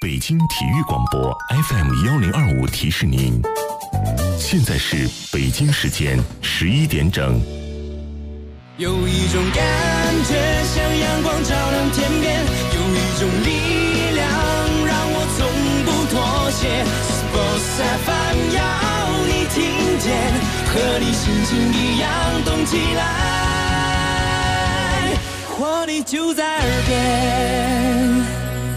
北京体育广播 FM1025提示您，现在是北京时间11点整。 有一种感觉像阳光照亮天边，有一种力量让我从不妥协。Sports FM 要你听见，和你心情一样动起来，活力就在耳边。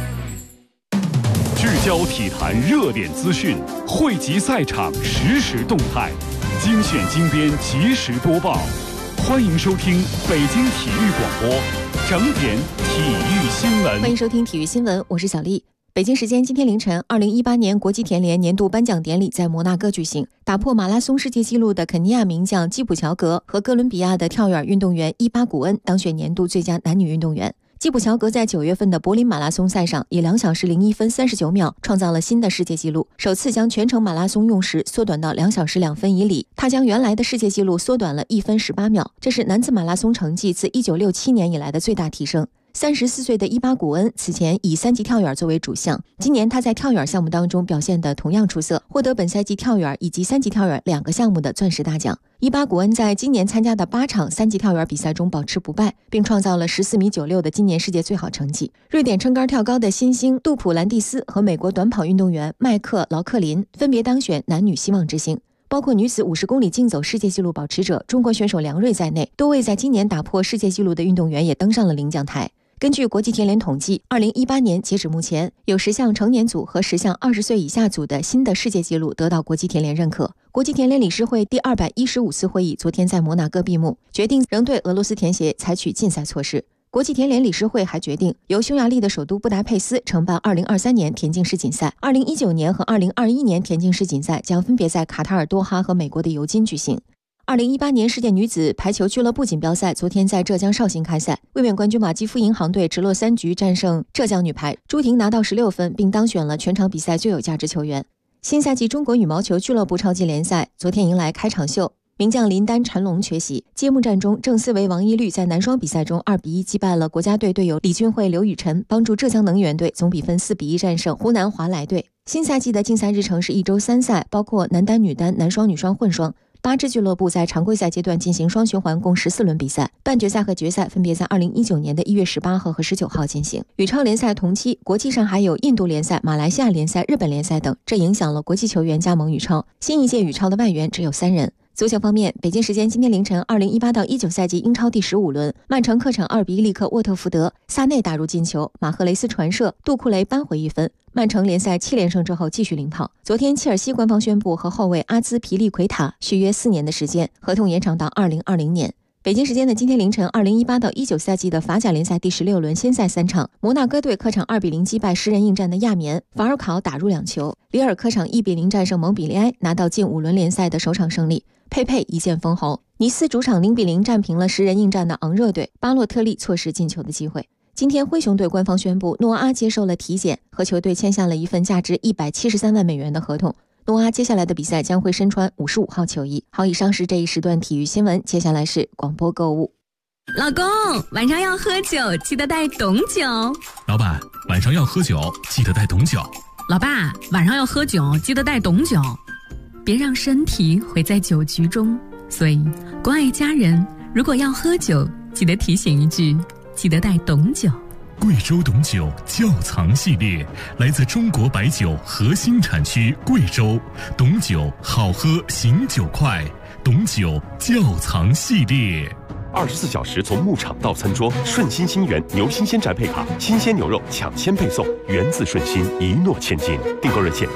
聚焦体坛热点资讯，汇集赛场实时动态，精选精编及时播报。欢迎收听北京体育广播，整点体育新闻。 欢迎收听体育新闻，我是小丽。北京时间今天凌晨，2018年国际田联年度颁奖典礼在摩纳哥举行。打破马拉松世界纪录的肯尼亚名将基普乔格和哥伦比亚的跳远运动员伊巴古恩当选年度最佳男女运动员。基普乔格在9月份的柏林马拉松赛上以2小时01分39秒创造了新的世界纪录，首次将全程马拉松用时缩短到2小时2分以里。他将原来的世界纪录缩短了1分18秒，这是男子马拉松成绩自1967年以来的最大提升。34岁的伊巴古恩此前以3级跳远作为主项，今年他在跳远项目当中表现得同样出色，获得本赛季跳远以及3级跳远2个项目的钻石大奖。伊巴古恩在今年参加的8场3级跳远比赛中保持不败，并创造了14.96米的今年世界最好成绩。瑞典撑杆跳高的新星杜普兰蒂斯和美国短跑运动员麦克劳克林分别当选男女希望之星。包括女子50公里竞走世界纪录保持者中国选手梁瑞在内，多位在今年打破世界纪录的运动员也登上了领奖台。根据国际田联统计，2018年截止目前，有10项成年组和10项20岁以下组的新的世界纪录得到国际田联认可。国际田联理事会第215次会议昨天在摩纳哥闭幕，决定仍对俄罗斯田协采取禁赛措施。国际田联理事会还决定由匈牙利的首都布达佩斯承办2023年田径世锦赛，2019年和2021年田径世锦赛将分别在卡塔尔多哈和美国的尤金举行。2018年世界女子排球俱乐部锦标赛昨天在浙江绍兴开赛，卫冕冠军马基夫银行队直落3局战胜浙江女排，朱婷拿到16分，并当选了全场比赛最有价值球员。新赛季中国羽毛球俱乐部超级联赛昨天迎来开场秀，名将林丹、陈龙缺席。揭幕战中，郑思维、王懿律在男双比赛中2比1击败了国家队队友李俊慧、刘雨辰，帮助浙江能源队总比分4比1战胜湖南华莱队。新赛季的竞赛日程是1周3赛，包括男单、女单、男双、女双、混双。8支俱乐部在常规赛阶段进行双循环，共14轮比赛，半决赛和决赛分别在2019年的1月18号和19号进行。羽超联赛同期，国际上还有印度联赛、马来西亚联赛、日本联赛等，这影响了国际球员加盟羽超。新一届羽超的外援只有3人。足球方面，北京时间今天凌晨，2018到19赛季英超第15轮，曼城客场2比1力克沃特福德，萨内打入进球，马赫雷斯传射，杜库雷扳回1分。曼城联赛7连胜之后继续领跑。昨天，切尔西官方宣布和后卫阿兹皮利奎塔续约4年的时间，合同延长到2020年。北京时间的今天凌晨，2018到19赛季的法甲联赛第16轮先赛3场，摩纳哥队客场2比0击败10人应战的亚眠，法尔考打入2球，里尔客场1比0战胜蒙彼利埃，拿到近5轮联赛的首场胜利。佩佩一剑封喉，尼斯主场0比0战平了10人应战的昂热队，巴洛特利错失进球的机会。今天灰熊队官方宣布，诺阿接受了体检，和球队签下了一份价值173万美元的合同。诺阿接下来的比赛将会身穿55号球衣。好，以上是这一时段体育新闻，接下来是广播购物。 老公，晚上要喝酒，记得带董酒。 老板，晚上要喝酒，记得带董酒。 老爸，晚上要喝酒，记得带董酒。别让身体毁在酒局中，所以关爱家人，如果要喝酒，记得提醒一句，记得带董酒。 贵州董酒窖藏系列来自中国白酒核心产区贵州，董酒好喝醒酒快，董酒窖藏系列。 24小时从牧场到餐桌，顺心心源牛新鲜宅配卡，新鲜牛肉抢先配送，源自顺心，一诺千金。订购热线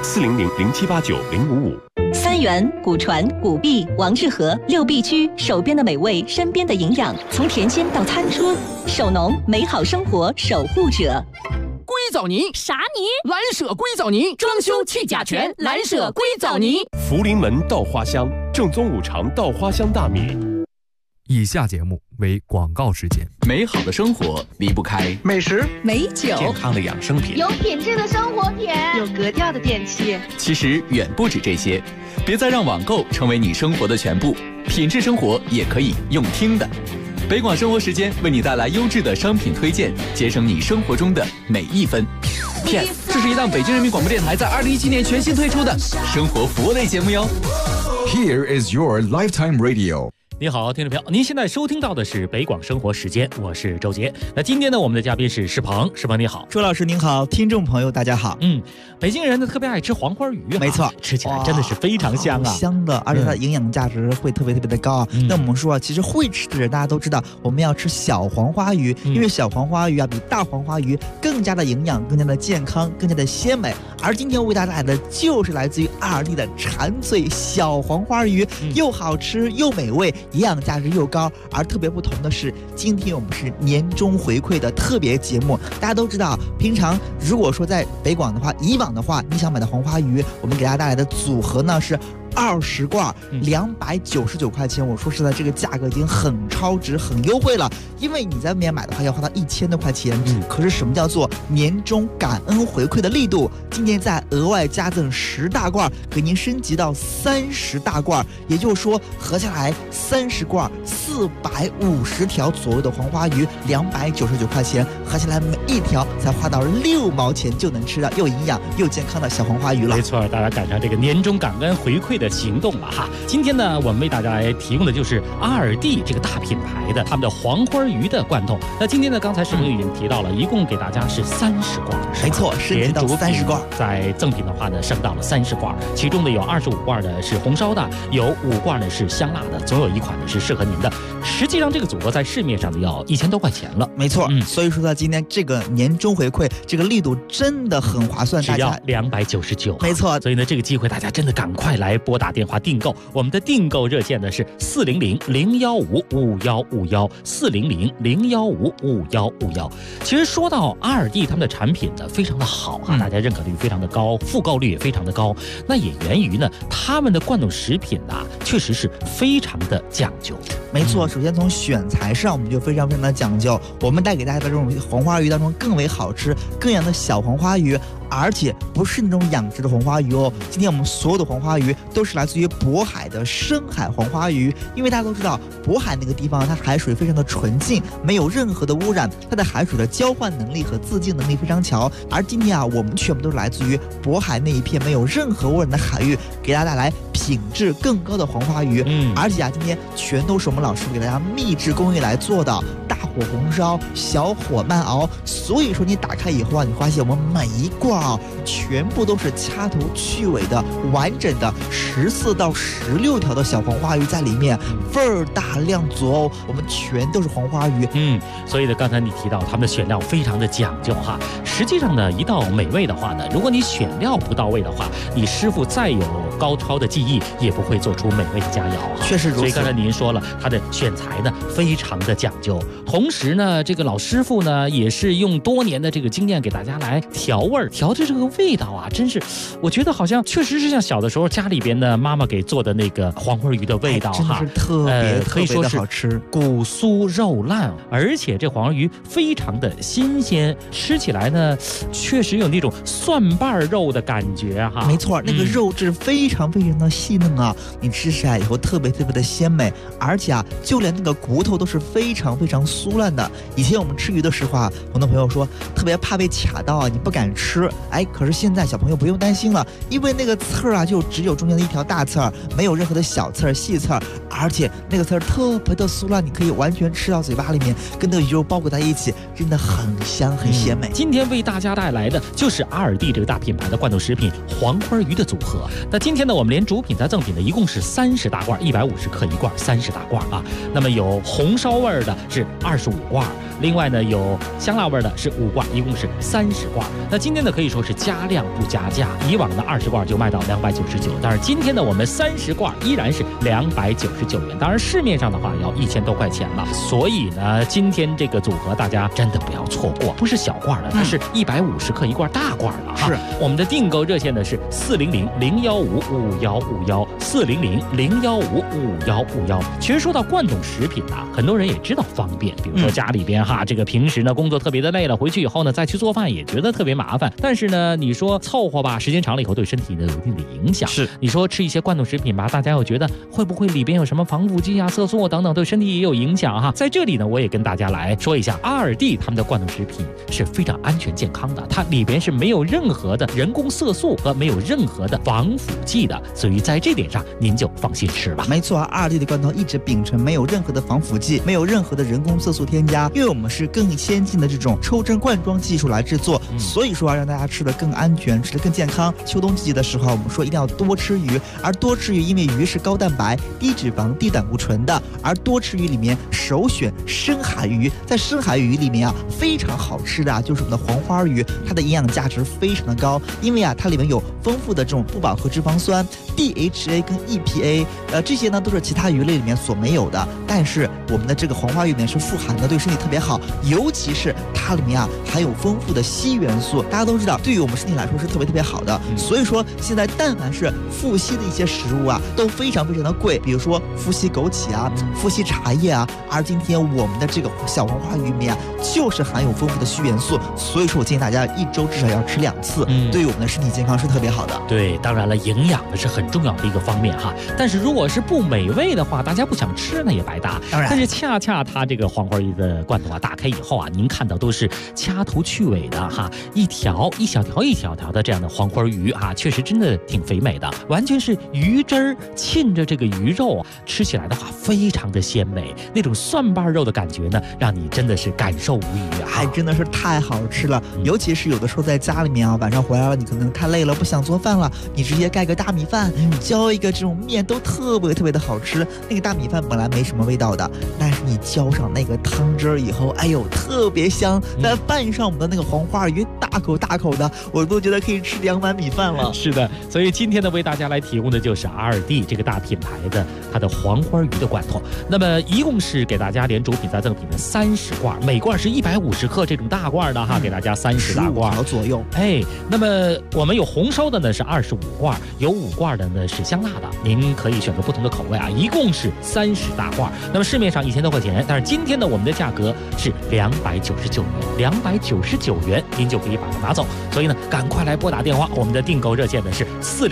40007890555。 三元、古传、古币、王致和6必居，手边的美味，身边的营养，从田间到餐桌，手农美好生活守护者。 硅藻泥啥泥？ 蓝舍硅藻泥，装修去甲醛，蓝舍硅藻泥。 福临门稻花香，正宗五常稻花香大米。 以下节目为广告时间。 美好的生活离不开美食、 美酒、 健康的养生品、 有品质的生活品、 有格调的电器。 其实远不止这些，别再让网购成为你生活的全部，品质生活也可以用听的。北广生活时间为你带来优质的商品推荐，节省你生活中的每一分。 天，这是一档北京人民广播电台在2017年全新推出的生活服务类节目哟。 Here is your lifetime radio。 你好，听众朋友，您现在收听到的是北广生活时间，我是周杰。那今天呢，我们的嘉宾是施鹏，施鹏你好。 周老师您好，听众朋友大家好。 北京人呢特别爱吃黄花鱼啊， 没错， 吃起来真的是非常香啊， 香的，而且它的营养价值会特别的高啊。那我们说啊，其实会吃的人大家都知道，我们要吃小黄花鱼，因为小黄花鱼啊比大黄花鱼更加的营养，更加的健康，更加的鲜美。而今天为大家带来的就是来自于阿尔蒂的馋嘴小黄花鱼，又好吃又美味，营养价值又高。而特别不同的是，今天我们是年终回馈的特别节目。大家都知道，平常如果说在北广的话，以往的话，你想买的黄花鱼，我们给大家带来的组合呢是20罐，299块钱。我说实在，这个价格已经很超值、很优惠了。因为你在外面买的话要花到1000多块钱。可是什么叫做年终感恩回馈的力度？今天再额外加赠10大罐，给您升级到30大罐。也就是说，合下来30罐450条左右的黄花鱼，299块钱，合下来每一条才花到6毛钱就能吃到又营养又健康的小黄花鱼了。 没错，大家赶上这个年终感恩回馈的行动了哈。今天呢，我们为大家来提供的就是阿尔蒂这个大品牌的他们的黄花鱼的罐头。那今天呢，刚才施鹏已经提到了，一共给大家是30罐， 没错，升级到30罐。 在赠品的话呢，升到了30罐，其中呢有25罐的是红烧的，有5罐呢是香辣的，总有1款呢是适合您的。实际上这个组合在市面上呢要1000多块钱了， 没错。所以说呢，今天这个年终回馈这个力度真的很划算， 只要299， 没错。 所以呢，这个机会大家真的赶快来拨打电话订购。我们的订购热线呢是400-015-5151，400-015-5151。其实说到阿尔蒂他们的产品呢，非常的好啊，大家认可率非常的高，复购率也非常的高。那也源于呢，他们的罐头食品啊，确实是非常的讲究。 没错，首先从选材上我们就非常的讲究，我们带给大家的这种黄花鱼当中更为好吃、更养的小黄花鱼，而且不是那种养殖的黄花鱼哦。今天我们所有的黄花鱼都是来自于渤海的深海黄花鱼，因为大家都知道渤海那个地方它海水非常的纯净，没有任何的污染，它的海水的交换能力和自净能力非常强。而今天啊，我们全部都是来自于渤海那一片没有任何污染的海域，给大家带来品质更高的黄花鱼。而且啊，今天全都是我们老师傅给大家秘制工艺来做的，大火红烧，小火慢熬。所以说你打开以后啊，你发现我们每一罐啊，全部都是掐头去尾的完整的14到16条的小黄花鱼在里面，味儿大量足哦。我们全都是黄花鱼。 所以呢，刚才你提到他们的选料非常的讲究哈。实际上呢，一道美味的话呢，如果你选料不到位的话，你师傅再有高超的技艺，也不会做出美味的佳肴哈。 确实如此。 所以刚才您说了，他的选材呢非常的讲究，同时呢，这个老师傅呢也是用多年的这个经验给大家来调味儿，调的这个味道啊，真是我觉得好像确实是像小的时候家里边的妈妈给做的那个黄花鱼的味道哈， 真的是特别可以说是好吃， 骨酥肉烂，而且这黄花鱼非常的新鲜，吃起来呢确实有那种蒜瓣肉的感觉哈。 没错，那个肉质非常的细嫩啊，你吃起来以后特别的鲜美，而且啊，就连那个骨头都是非常酥烂的。以前我们吃鱼的时候啊，很多朋友说特别怕被卡到啊，你不敢吃。可是现在小朋友不用担心了，因为那个刺儿啊，就只有中间的一条大刺儿，没有任何的小刺儿、细刺儿，而且那个刺儿特别的酥烂，你可以完全吃到嘴巴里面，跟那个鱼肉包裹在一起，真的很香很鲜美。 今天为大家带来的就是阿尔蒂这个大品牌的罐头食品黄花鱼的组合。那今天呢，我们连主品带赠品的一共是30大罐，150克一罐，30大罐啊。那么有红烧味的是25罐，另外呢有香辣味的是5罐，一共是30罐。那今天呢可以说是加量不加价，以往的20罐就卖到299，但是今天呢我们30罐依然是299元，当然市面上的话要1000多块钱了。所以呢今天这个组合大家真的不要错过，不是小罐的，它是150克一罐大罐了哈。是我们的订购热线呢是400-015-5151 400-015-5151。其实说到罐头食品啊，很多人也知道方便，比如说家里边这个平时呢工作特别的累了，回去以后呢再去做饭也觉得特别麻烦。但是呢，你说凑合吧，时间长了以后对身体呢有一定的影响。 是， 你说吃一些罐头食品吧，大家又觉得会不会里边有什么防腐剂啊、色素等等，对身体也有影响在这里呢，我也跟大家来说一下，阿尔蒂他们的罐头食品是非常安全健康的，它里边是没有任何的人工色素和没有任何的防腐剂的，所以在这点上您就放心吃吧。 没错，阿尔蒂的罐头一直秉承没有任何的防腐剂，没有任何的人工色素添加，因为我们是更先进的这种抽针灌装技术来制作，所以说让大家吃得更安全，吃得更健康。秋冬季节的时候，我们说一定要多吃鱼，而多吃鱼，因为鱼是高蛋白、低脂肪、低胆固醇的，而多吃鱼里面首选深海鱼。在深海鱼里面非常好吃的就是我们的黄花鱼，它的营养价值非常的高，因为它里面有丰富的这种不饱和脂肪酸 DHA 跟 EPA，这些呢都是其他鱼类里面所没有的，但是我们的这个黄花鱼里面是富含的，对身体特别好，尤其是它里面含有丰富的硒元素，大家都知道对于我们身体来说是特别好的，所以说现在但凡是富硒的一些食物都非常的贵，比如说富硒枸杞富硒茶叶而今天我们的这个小黄花鱼里面就是含有丰富的硒元素，所以说我建议大家一周至少要吃2次，对于我们的身体健康是特别好的。 对，当然了，营养呢是很重要的一个方面但是如果是不美味的话，大家不想吃那也白搭。 当然， 但是恰恰它这个黄花鱼的罐头打开以后您看到都是掐头去尾的一小条的这样的黄花鱼确实真的挺肥美的，完全是鱼汁儿浸着这个鱼肉吃起来的话非常的鲜美，那种蒜瓣肉的感觉呢，让你真的是感受无余还真的是太好吃了。尤其是有的时候在家里面晚上回来了，你可能太累了不想做饭了，你直接盖个大米饭，浇一个这种面都特别的好吃。那个大米饭本来没什么味道的，但是你浇上那个汤汁以后，哎呦特别香，再拌上我们的那个黄花鱼，大口的，我都觉得可以吃2碗米饭了。 是的，所以今天呢为大家来提供的就是阿尔蒂这个大品牌的它的黄花鱼的罐头。那么一共是给大家连主品再赠品的30罐，每罐是150克这种大罐的给大家30大罐左右。 那么我们有红烧的呢是25罐，有5罐的呢是香辣的，您可以选择不同的口味一共是30大罐。那么市面上1000多块钱，但是今天呢我们的价格是299元您就可以把它拿走。所以呢赶快来拨打电话，我们的订购热线呢是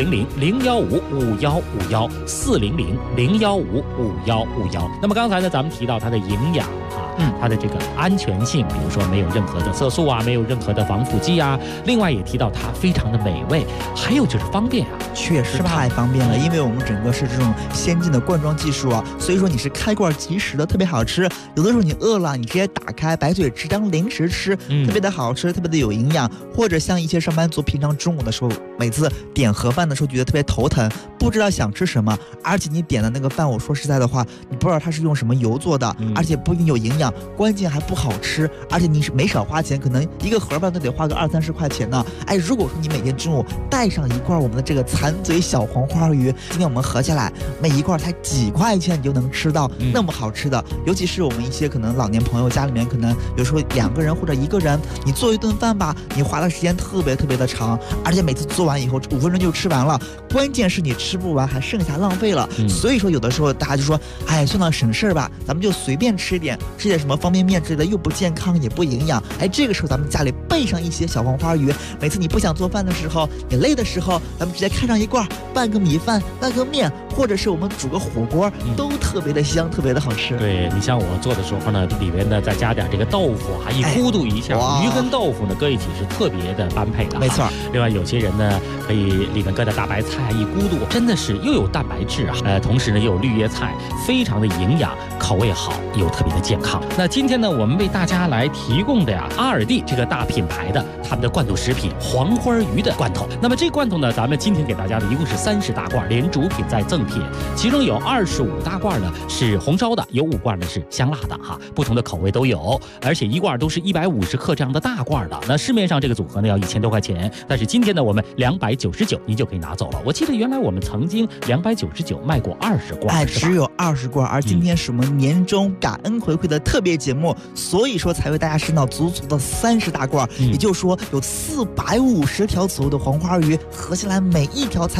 400-015-5151，400-015-5151。那么刚才呢咱们提到它的营养它的这个安全性，比如说没有任何的色素没有任何的防腐剂另外也提到它非常的美味，还有就是方便确实太方便了，因为我们整个是这种先进的灌装技术所以说你是开罐即食的，特别好吃。有的时候你饿了，你直接打开白嘴吃当零食吃，特别的好吃，特别的有营养。或者像一些上班族平常中午的时候，每次点盒饭的时候觉得特别头疼，不知道想吃什么，而且你点的那个饭，我说实在的话，你不知道它是用什么油做的，而且不一定有营养，关键还不好吃，而且你是没少花钱，可能一个盒饭都得花个20-30块钱呢。如果说你每天中午带上一罐我们的这个馋嘴小黄花鱼，今天我们合起来每一罐才几块钱，你就能吃到那么好吃的。尤其是我们一些可能老年朋友家里面可能有时候2个人或者1个人，你做一顿饭吧，你花的时间特别的长，而且每次做完以后5分钟就吃完了，关键是你吃不完还剩下浪费了。所以说有的时候大家就说算了省事吧，咱们就随便吃点什么方便面之类的，又不健康也不营养。这个时候咱们家里备上一些小黄花鱼，每次你不想做饭的时候，你累的时候，咱们直接开上一罐，拌个米饭，拌个面，或者是我们煮个火锅，都特别的香，特别的好吃。 对，你像我做的时候呢，里面呢再加点这个豆腐一咕嘟一下，鱼跟豆腐呢搁一起是特别的般配的。 没错。 另外有些人呢可以里面搁点大白菜一咕嘟，真的是又有蛋白质同时呢又有绿叶菜，非常的营养，口味好又特别的健康。那今天呢我们为大家来提供的阿尔蒂这个大品牌的他们的罐头食品黄花鱼的罐头。那么这罐头呢咱们今天给大家的一共是30大罐，连主品再赠品，其中有25大罐呢是红烧的，有5罐呢是香辣的不同的口味都有，而且一罐都是150克这样的大罐的。那市面上这个组合呢要1000多块钱，但是今天呢我们299您就可以拿走了。我记得原来我们曾经299卖过20罐， 只有20罐，而今天是我们年终感恩回馈的特别节目，所以说才为大家升到足的30大罐，也就是说有450条左右的黄花鱼，合起来每一条才6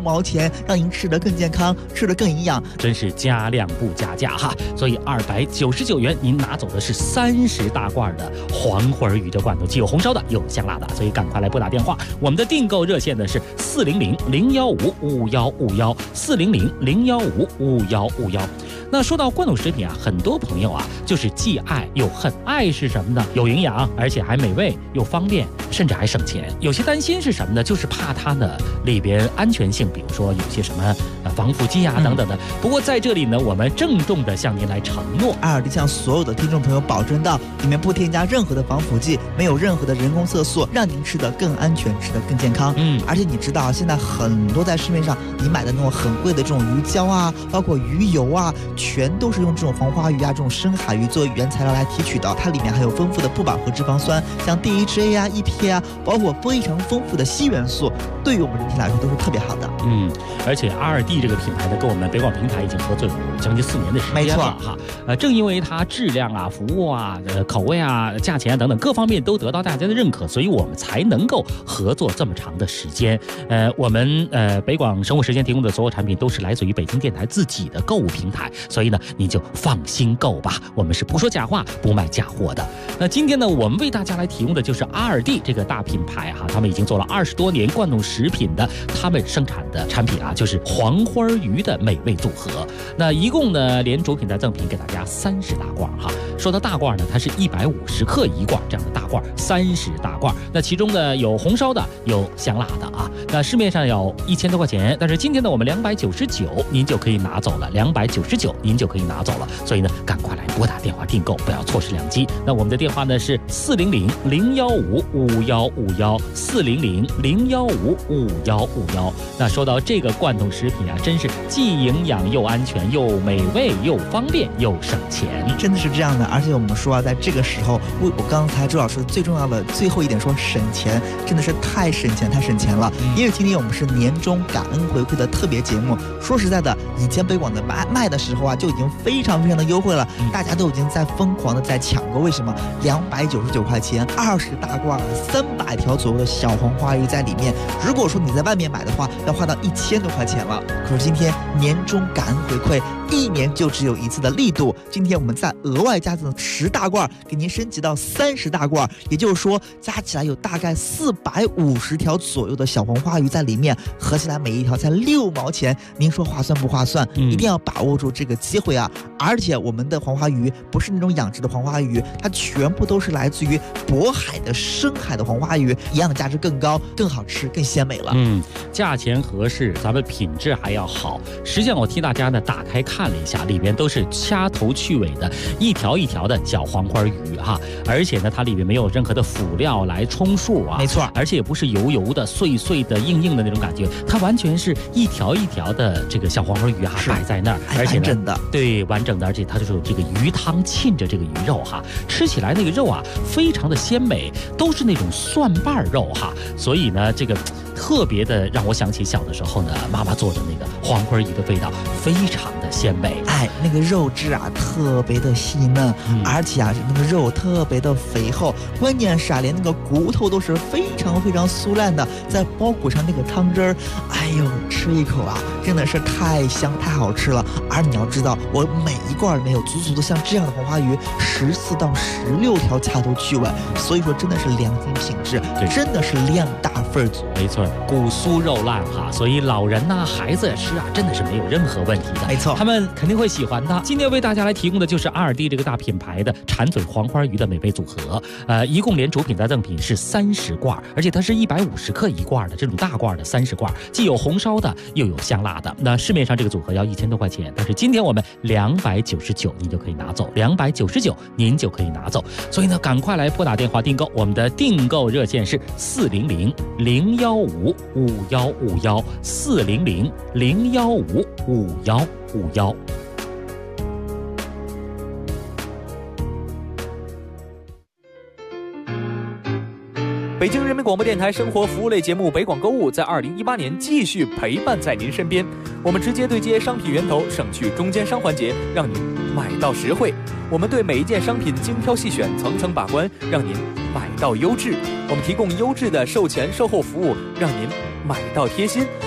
毛钱，让您吃得更健康，吃得更营养， 真是加量不加价哈。所以299元您拿走的是30大罐的黄花鱼的罐头，既有红烧的又有香辣的，所以赶快来拨打电话，我们的订购热线呢是400-015-5151，400-015-5151。那说到罐头食品啊，很多朋友啊就是既爱又恨。爱是什么呢？有营养，而且还美味又方便，甚至还省钱。有些担心是什么呢？就是怕它呢里边安全性，比如说有些什么防腐剂啊等等的。不过在这里呢，我们郑重的向您来承诺， 爱尔迪向所有的听众朋友保证到，里面不添加任何的防腐剂，没有任何的人工色素，让您吃得更安全，吃得更健康。而且你知道现在很多在市面上你买的那种很贵的这种鱼胶啊，包括鱼油啊，全都是用这种黄花鱼啊这种深海鱼作为原材料来提取的，它里面还有丰富的不饱和脂肪酸，像 DHA 啊 EPA 啊，包括非常丰富的硒元素，对于我们人体来说都是特别好的。 而且 R&D 这个品牌呢跟我们北广平台已经合作有将近4年的时间了， 没错哈。正因为它质量啊、服务啊、口味啊、价钱啊等等各方面都得到大家的认可，所以我们才能够合作这么长的时间。我们北广生活时间提供的所有产品都是来自于北京电台自己的购物平台，所以呢你就放心购吧，我们是不说假话不卖假货的。那今天呢我们为大家来提供的就是R&D这个大品牌哈，他们已经做了20多年罐头食品的他们生产的产品啊，就是黄花鱼的美味组合。那一共呢连主品带赠品给大家30大罐哈。说到大罐呢，它是150克一罐这样的大罐，30大罐。那其中呢有红烧的，有香辣的啊。那市面上有1000多块钱，但是今天呢我们299您就可以拿走了，299您就可以拿走了。所以呢赶快来拨打电话订购，不要错失良机。那我们的电话呢是400-015-5151，400-015-5151。那说到这个罐头食品啊，真是既营养又安全又美味又方便又省钱， 真的是这样的。而且我们说啊，在这个时候，我刚才周老师最重要的最后一点说省钱，真的是太省钱了。因为今天我们是年终感恩回馈的特别节目。说实在的，以前北广的卖的时候啊，就已经非常的优惠了，大家都已经在疯狂的在抢购。为什么？299块钱，20大罐，300条左右的小黄花鱼在里面。如果说你在外面买的话，要花到1000多块钱了。可是今天年终感恩回馈，1年就只有一次的力度。今天我们再额外加赠10大罐，给您升级到30大罐，也就是说加起来有大概450条左右的小黄花鱼在里面，合起来每一条才6毛钱。您说划算不划算？一定要把握住这个机会啊！而且我们的黄花鱼不是那种养殖的黄花鱼，它全部都是来自于渤海的深海的黄花鱼，营养价值更高，更好吃，更鲜美了。 价钱合适，咱们品质还要好。实际上我替大家呢打开看了一下，里边都是掐头去尾的，一条一条的小黄花鱼哈，而且呢它里面没有任何的辅料来充数啊， 没错， 而且也不是油油的、碎碎的、硬硬的那种感觉，它完全是一条一条的这个小黄花鱼哈摆在那儿，而且完整的， 对，完整的，而且它就是有这个鱼汤浸着这个鱼肉哈，吃起来那个肉啊非常的鲜美，都是那种蒜瓣肉哈，所以呢这个特别的让我想起小的时候呢妈妈做的那个黄花鱼的味道，非常的鲜美。 那个肉质啊特别的细嫩，而且啊那个肉特别的肥厚，关键是啊连那个骨头都是非常非常酥烂的，再包裹上那个汤汁儿，哎呦吃一口啊真的是太香太好吃了。而你要知道，我每一罐里面有足足的像这样的黄花鱼14到16条掐头去尾，所以说真的是良心品质，真的是量大份足。 没错，骨酥肉烂哈，所以老人呐、孩子吃啊真的是没有任何问题的。 没错， 他们肯定会喜欢的。今天为大家来提供的就是R&D这个大品牌的馋嘴黄花鱼的美味组合，一共连主品带赠品是30罐，而且它是150克一罐的这种大罐的30罐，既有红烧的又有香辣的。那市面上这个组合要1000多块钱，但是今天我们299您就可以拿走，299您就可以拿走。所以呢赶快来拨打电话订购，我们的订购热线是400-015-5151，400-015-5151。 北京人民广播电台生活服务类节目北广购物在2018年继续陪伴在您身边，我们直接对接商品源头，省去中间商环节，让您买到实惠。我们对每一件商品精挑细选，层层把关，让您买到优质。我们提供优质的售前售后服务，让您买到贴心。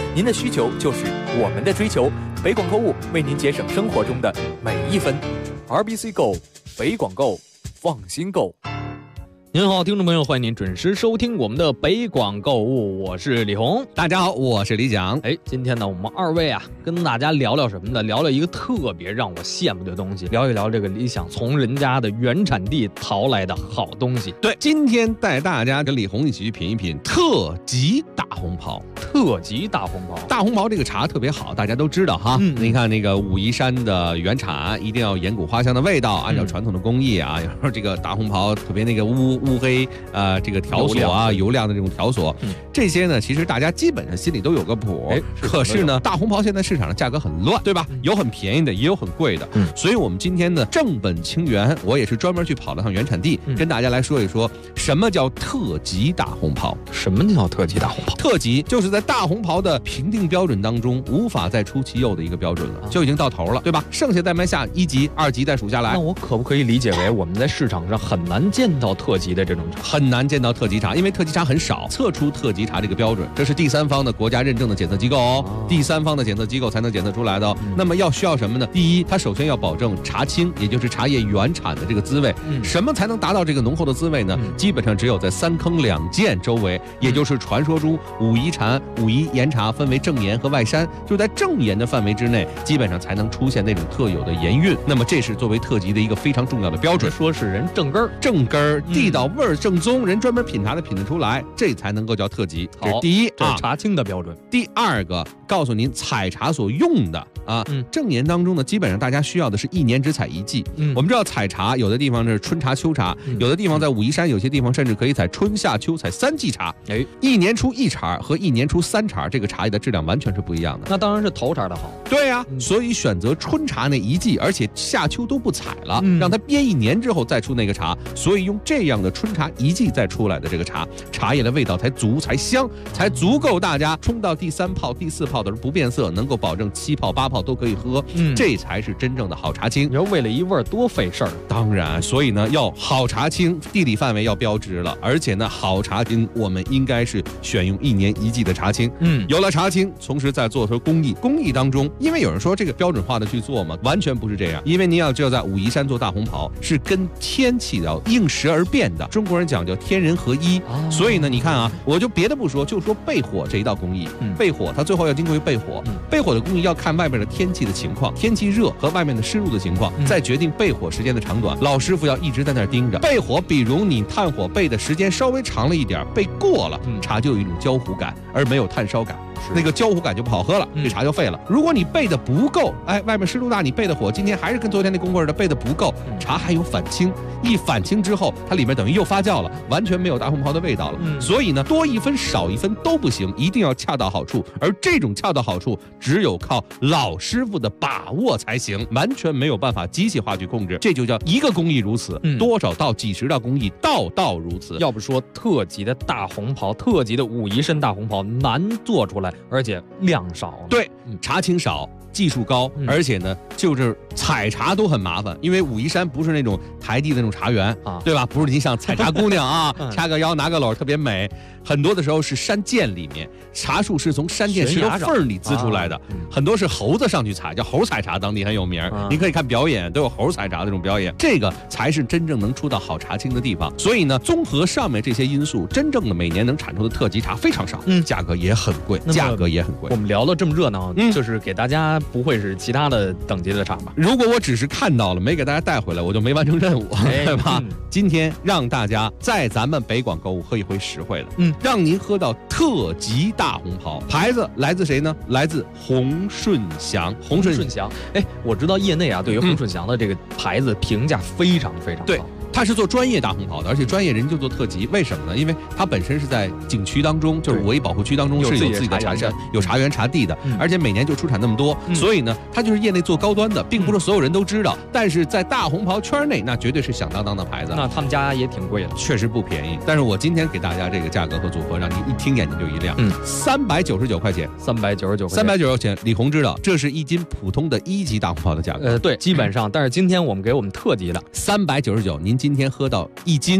您的需求就是我们的追求。北广购物为您节省生活中的每一分。RBC Go， 北广购，放心购。您好，听众朋友，欢迎您准时收听我们的北广购物，我是李红。 大家好，我是李讲。 今天呢，我们二位啊，跟大家聊聊什么呢？聊聊一个特别让我羡慕的东西，聊一聊这个理想从人家的原产地淘来的好东西。 对，今天带大家跟李红一起去品一品特级大红袍。 特级大红袍， 大红袍这个茶特别好，大家都知道哈。你看那个武夷山的原产，一定要岩谷花香的味道，按照传统的工艺啊，有时候这个大红袍特别那个乌黑这个条索啊，油亮的这种条索，这些呢，其实大家基本上心里都有个谱。可是呢，大红袍现在市场上价格很乱，对吧？有很便宜的，也有很贵的。所以我们今天呢，正本清源，我也是专门去跑了趟原产地，跟大家来说一说什么叫特级大红袍。 什么叫特级大红袍？ 特级就是在大红袍的评定标准当中无法再出其右的一个标准了，就已经到头了，对吧？剩下再往下1级、2级再数下来。 那我可不可以理解为我们在市场上很难见到特级的这种茶？ 很难见到特级茶，因为特级茶很少，测出特级茶这个标准，这是第三方的国家认证的检测机构哦，第三方的检测机构才能检测出来的哦。那么需要什么呢？第一，它首先要保证茶青，也就是茶叶原产的这个滋味。什么才能达到这个浓厚的滋味呢？基本上只有在3坑2涧周围，也就是传说中武夷岩茶分为正岩和外山，就在正岩的范围之内，基本上才能出现那种特有的岩韵。那么这是作为特级的一个非常重要的标准。 说是人正根儿， 地道味儿正宗，人专门品茶的品得出来，这才能够叫特级。这是第一， 这是茶青的标准。 第二个，告诉您采茶所用的正年当中呢，基本上大家需要的是1年只采1季。我们知道采茶有的地方是春茶秋茶，有的地方在武夷山有些地方甚至可以采春夏秋采3季茶。1年出1茬和1年出3茬，这个茶叶的质量完全是不一样的。 那当然是头茬的好。 对呀，所以选择春茶那1季，而且夏秋都不采了，让它憋1年之后再出那个茶，所以用这样的春茶1季再出来的这个茶叶的味道才足才香，才足够大家冲到第3泡第4泡的时候不变色，能够保证7泡8泡都可以喝。这才是真正的好茶青。 你说为了一味儿多费事儿。 当然，所以呢，要好茶青，地理范围要标志了，而且呢，好茶青我们应该是选用1年1季的茶青。有了茶青，同时再做出工艺当中，因为有人说这个标准化的去做嘛，完全不是这样。因为您要知道，在武夷山做大红袍是跟天气要应时而变的，中国人讲叫天人合一。所以呢，你看啊，我就别的不说，就说焙火这一道工艺，焙火它最后要经过焙火，焙火的工艺要看外面的天气的情况，天气热和外面的湿入的情况，再决定焙火时间的长短。老师傅要一直在那儿盯着焙火，比如你炭火焙的时间稍微长了一点，焙过了，茶就有一种焦糊感，而没有炭烧感。那个焦糊感就不好喝了，这茶就废了。如果你焙的不够，外面湿度大，你焙的火今天还是跟昨天那功夫似的，焙的不够，茶还有反青，一反青之后，它里面等于又发酵了，完全没有大红袍的味道了。所以呢，多1分少1分都不行，一定要恰到好处。而这种恰到好处，只有靠老师傅的把握才行，完全没有办法机器化去控制。这就叫一个工艺如此，多少道几十道工艺，道如此。 要不说特级的大红袍，特级的武夷山大红袍难做出来，而且量少。 对，茶青少，技术高，而且呢，就是采茶都很麻烦，因为武夷山不是那种台地的那种茶园对吧？不是你想采茶姑娘啊，掐个腰拿个篓特别美，很多的时候是山涧里面，茶树是从山涧石头缝里滋出来的，很多是猴子上去采，叫猴采茶，当地很有名。你可以看表演，都有猴采茶的这种表演，这个才是真正能出到好茶青的地方。所以呢，综合上面这些因素，真正的每年能产出的特级茶非常少，价格也很贵， 我们聊得这么热闹，就是给大家不会是其他的等级的茶吧？ 如果我只是看到了，没给大家带回来，我就没完成任务，对吧？今天让大家在咱们北广购物喝一回实惠的，让您喝到特级大红袍。牌子来自谁呢？来自洪顺祥。 洪顺祥，我知道业内啊，对于洪顺祥的这个牌子评价非常非常好。 他是做专业大红袍的，而且专业人就做特级。为什么呢？因为他本身是在景区当中，就是5A保护区当中是有自己的茶山、有茶园茶地的，而且每年就出产那么多，所以呢，他就是业内做高端的，并不是所有人都知道。但是在大红袍圈内，那绝对是响当当的牌子。 那他们家也挺贵的， 确实不便宜。但是我今天给大家这个价格和组合，让你一听眼睛就一亮。399块钱，399块钱。李红知道，这是一斤普通的1级大红袍的价格。 对，基本上。但是今天我们给我们特级的 399，您今天喝到一斤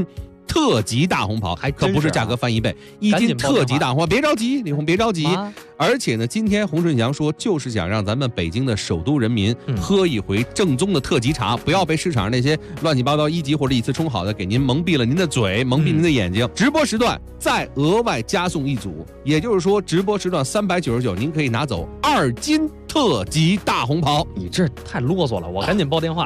特级大红袍，可不是价格翻1倍，1斤特级大红袍，别着急，李红别着急。而且呢，今天洪顺祥说，就是想让咱们北京的首都人民喝一回正宗的特级茶，不要被市场上那些乱七八糟1级或者1次冲好的给您蒙蔽了您的嘴，蒙蔽您的眼睛。直播时段再额外加送1组，也就是说，直播时段399，您可以拿走2斤特级大红袍。 你这太啰嗦了，我赶紧报电话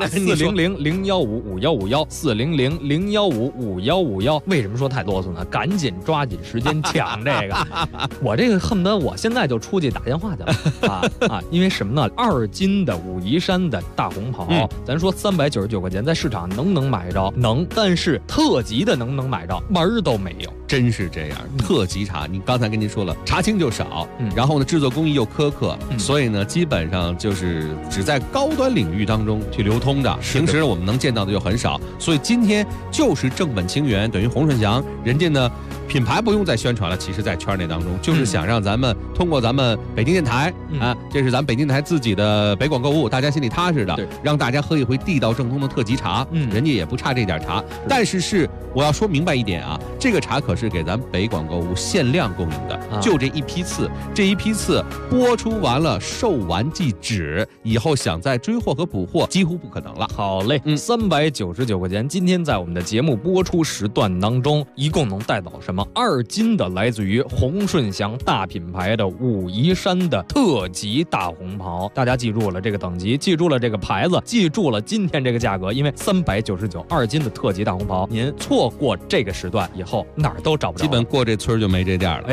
，400-015-5151，400-015-5151。为什么说太啰嗦呢？赶紧抓紧时间抢这个，我这个恨不得我现在就出去打电话去了因为什么呢？2斤的武夷山的大红袍，咱说399块钱，在市场能买着，能，但是特级的能买着，门儿都没有。 真是这样，特级茶，你刚才跟您说了，茶青就少，然后呢，制作工艺又苛刻，所以呢，基本上就是只在高端领域当中去流通的，平时我们能见到的就很少。所以今天就是正本清源，等于洪顺祥人家呢品牌不用再宣传了，其实在圈内当中就是想让咱们通过咱们北京电台这是咱们北京台自己的北广购物，大家心里踏实的，让大家喝一回地道正宗的特级茶，人家也不差这点茶。但是我要说明白一点啊，这个茶可是给咱北广购物限量供应的，就这一批次，这一批次播出完了，售完即止，以后想再追货和补货几乎不可能了。 好嘞，399块钱，今天在我们的节目播出时段当中，一共能带走什么？2斤的来自于洪顺祥大品牌的武夷山的特级大红袍。大家记住了这个等级，记住了这个牌子，记住了今天这个价格，因为399，2斤的特级大红袍，您错过这个时段以后哪儿都找不着， 基本过这村就没这店了。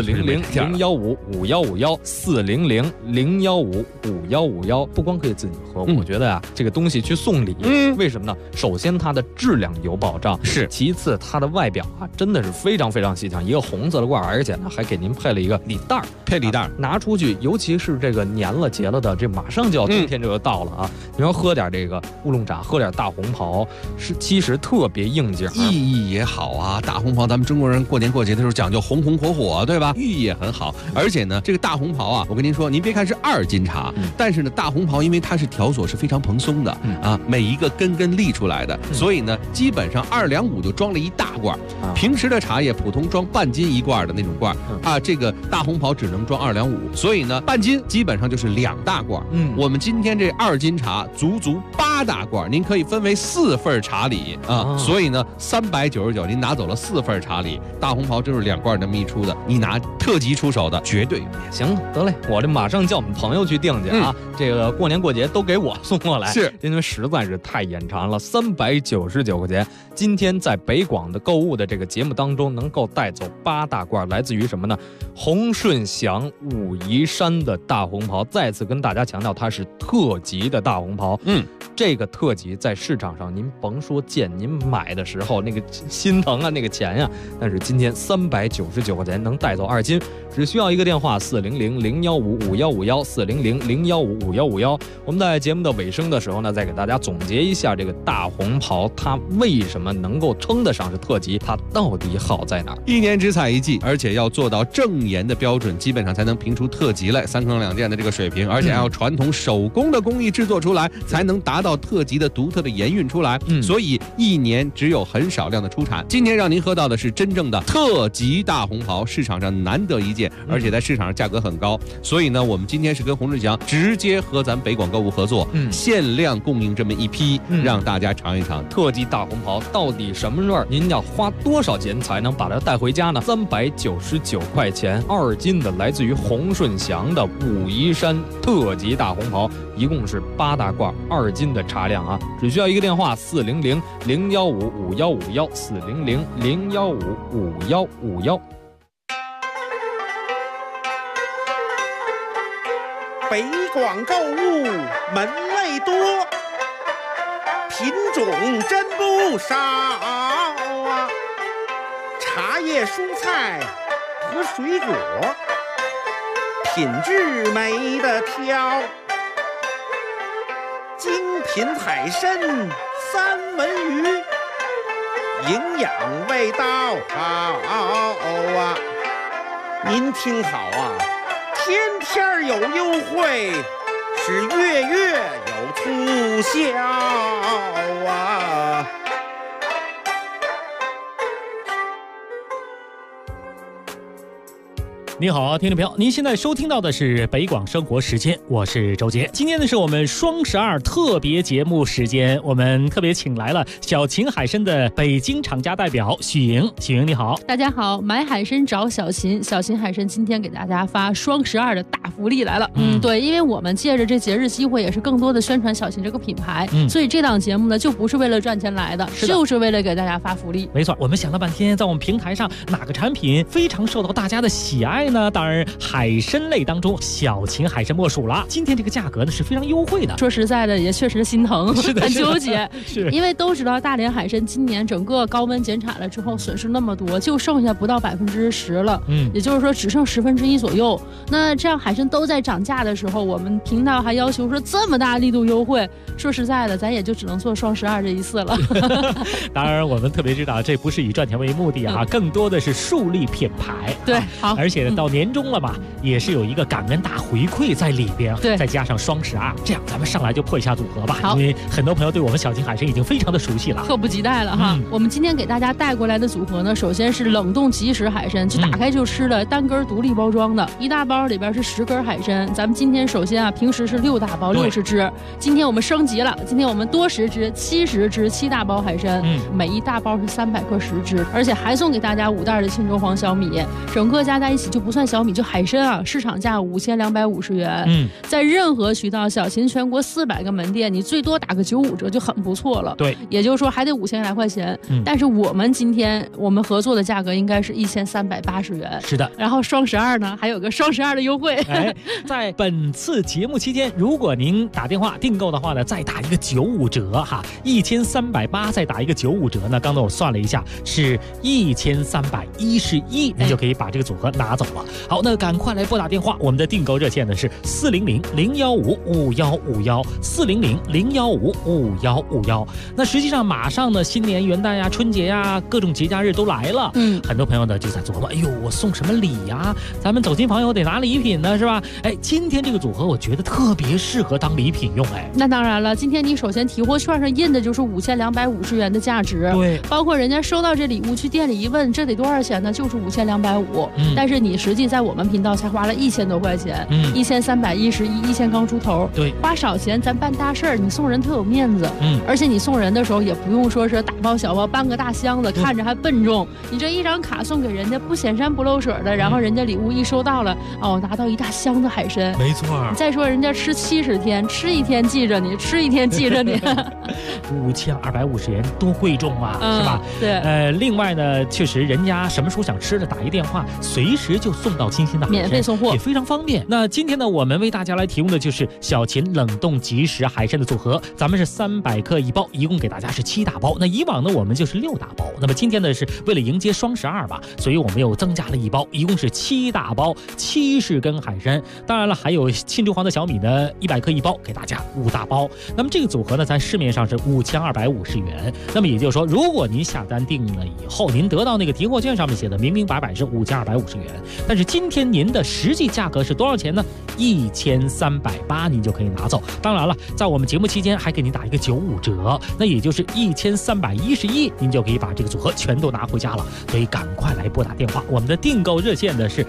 400-015-5151，400-015-5151，不光可以自己喝，我觉得这个东西去送礼，为什么呢？首先它的质量有保障，是；其次它的外表真的是非常非常细强，一个红色的罐，而且呢还给您配了一个礼袋， 配礼袋拿出去，尤其是这个年了节了的，这马上就要冬天就要到了啊！你要喝点这个乌龙茶，喝点大红袍，其实特别应景， 意义也好啊。大红袍，咱们中国人过年过节的时候讲究红红火火，对吧？寓意也很好。而且呢，这个大红袍啊，我跟您说，您别看是2斤茶，但是呢，大红袍因为它是条索是非常蓬松的每一个根立出来的，所以呢，基本上2两5就装了一大罐。平时的茶叶普通装半斤1罐的那种罐这个大红袍只能装2两5，所以呢，半斤基本上就是2大罐。我们今天这2斤茶足8大罐，您可以分为4份茶礼所以呢，399您拿走了4份茶礼，大红袍就是2罐这么一出的，你拿特级出手的绝对行，得嘞，我这马上叫我们朋友去订去这个过年过节都给我送过来，是因为实在是太眼馋了。399块钱，今天在北广的购物的这个节目当中，能够带走8大罐，来自于什么呢？洪顺祥武夷山的大红袍。再次跟大家强调，它是特级的大红袍。这个特级在市场上您甭说见，您买的时候那个心疼那个钱呀。但是今天399块钱能带走2斤，只需要一个电话400-015-5151，400-015-5151。我们在节目的尾声的时候呢，再给大家总结一下这个大红袍它为什么能够称得上是特级，它到底好在哪儿 ？1年只采1季，而且要做到正研的标准，基本上才能评出特级来，3坑2件的这个水平，而且还要传统手工的工艺制作出来，才能达到特级的独特的盐韵出来。所以1年只有很少量的出产。今天让您喝到的是真正的特级大红袍，市场上难得一见，而且在市场上价格很高。所以呢，我们今天是跟洪顺祥直接和咱北广购物合作，限量供应这么一批，让大家尝一尝特级大红袍到底什么味儿？您要花多少钱才能把它带回家呢？399块钱，2斤的来自于洪顺祥的武夷山特级大红袍，一共是8大罐，2斤的茶量啊！只需要一个电话：400-015-5151，400-015-5151。 北广购物门类多，品种真不少啊！茶叶、蔬菜和水果，品质没得挑。精品海参、三文鱼，营养味道好啊！您听好啊！天天有优惠，是月月有促销啊！ 你好，听众朋友，您现在收听到的是北广生活时间，我是周杰。今天呢是我们双12特别节目时间，我们特别请来了小秦海参的北京厂家代表许莹。许莹你好。 大家好，买海参找小秦，小秦海参今天给大家发双12的大福利来了。对，因为我们借着这节日机会，也是更多的宣传小秦这个品牌，所以这档节目呢就不是为了赚钱来的，就是为了给大家发福利。 没错，我们想了半天，在我们平台上哪个产品非常受到大家的喜爱呢？当然海参类当中小秦海参莫属了。今天这个价格呢是非常优惠的， 说实在的也确实心疼，很纠结。 是因为都知道大连海参今年整个高温减产了之后损失那么多，就剩下不到10%了，也就是说只剩1/10左右。那这样海参都在涨价的时候，我们频道还要求说这么大力度优惠，说实在的咱也就只能做双12这一次了。 当然我们特别知道这不是以赚钱为目的啊，更多的是树立品牌。 对，好， 而且到年终了嘛，也是有一个感恩大回馈在里边， 对， 再加上双12，这样咱们上来就破一下组合吧。 好， 因为很多朋友对我们小秦海参已经非常的熟悉了， 迫不及待了哈。我们今天给大家带过来的组合呢，首先是冷冻即食海参，就打开就吃的，单根独立包装的，一大包里边是10根海参。咱们今天首先啊，平时是6大包60只，今天我们升级了，今天我们多10只70只7大包海参，每一大包是300克10只，而且还送给大家5袋的沁州黄小米，整个加在一起就不算小米，就海参啊，市场价5250元。在任何渠道，小秦全国400个门店，你最多打个95折就很不错了。 对， 也就是说还得5000来块钱。但是我们今天我们合作的价格应该是1380元。 是的， 然后双12呢还有个双12的优惠。 在本次节目期间，如果您打电话订购的话呢，再打一个95折哈，1380再打一个95折呢，刚才我算了一下是1311，你就可以把这个组合拿走了。好，那赶快来拨打电话，我们的订购热线呢是400-015-5151，400-015-5151。那实际上马上呢，新年元旦呀、春节呀，各种节假日都来了。很多朋友呢就在琢磨，哎呦，我送什么礼呀？咱们走亲访友得拿礼品呢，是吧？今天这个组合我觉得特别适合当礼品用。 那当然了，今天你首先提货券上印的就是5250元的价值， 对， 包括人家收到这礼物去店里一问，这得多少钱呢？就是5250，但是你实际在我们频道才花了1000多块钱，1311，1000刚出头， 对， 花少钱咱办大事儿，你送人特有面子，而且你送人的时候也不用说是大包小包搬个大箱子，看着还笨重，你这一张卡送给人家不显山不漏水的，然后人家礼物一收到了，拿到一大箱子海参， 没错。 再说人家吃70天，吃一天记着你，吃一天记着你 ，5250元多贵重啊，是吧？ 对， 另外呢，确实人家什么时候想吃的，打一电话，随时就送到新鲜的海参， 免费送货， 也非常方便。那今天呢，我们为大家来提供的就是小秦冷冻即食海参的组合，咱们是300克一包，一共给大家是7大包。那以往呢，我们就是6大包。那么今天呢，是为了迎接双12吧，所以我们又增加了一包，一共是7大包，70根海参。当然了，还有沁州黄的小米呢，100克一包，给大家5大包。那么这个组合呢，在市面上是5250元。那么也就是说，如果您下单定了以后，您得到那个提货券上面写的明明白白是5250元，但是今天您的实际价格是多少钱呢？1380，您就可以拿走。当然了，在我们节目期间还给您打一个95折，那也就是1311，您就可以把这个组合全都拿回家了。所以赶快来拨打电话，我们的订购热线呢是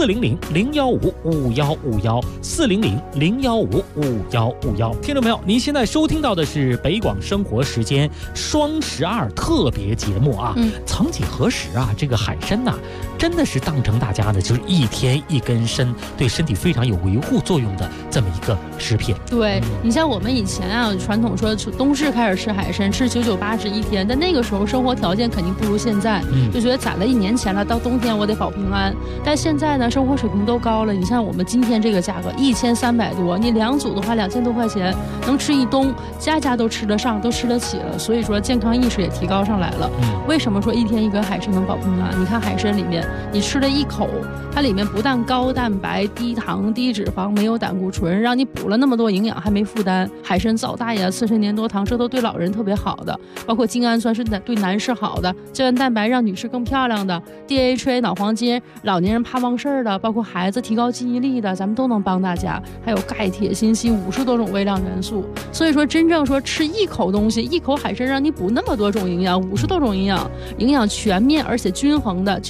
400-015-5151，400-015-5151。听众朋友，您现在收听到的是北广生活时间双12特别节目啊。曾几何时啊，这个海参呐，真的是当成大家呢就是一天一根参，对身体非常有维护作用的这么一个食品。 对，你像我们以前啊，传统说冬至开始吃海参，吃998一天，但那个时候生活条件肯定不如现在，就觉得攒了1年钱了，到冬天我得保平安。但现在呢，生活水平都高了，你像我们今天这个价格1300多，你2组的话2000多块钱，能吃一冬，家家都吃得上，都吃得起了。所以说健康意识也提高上来了。为什么说一天一根海参能保平安？你看海参里面，你吃了一口，它里面不但高蛋白、低糖、低脂肪，没有胆固醇，让你补了那么多营养还没负担。海参皂苷呀、次生粘多糖，这都对老人特别好的，包括精氨酸是对男士好的，胶原蛋白让女士更漂亮的， DHA 脑黄金，老年人怕忘事儿的，包括孩子提高记忆力的，咱们都能帮大家。还有钙、铁、锌、硒50多种微量元素。所以说真正说吃一口东西，一口海参让你补那么多种营养，50多种营养，营养全面而且均衡的就是海参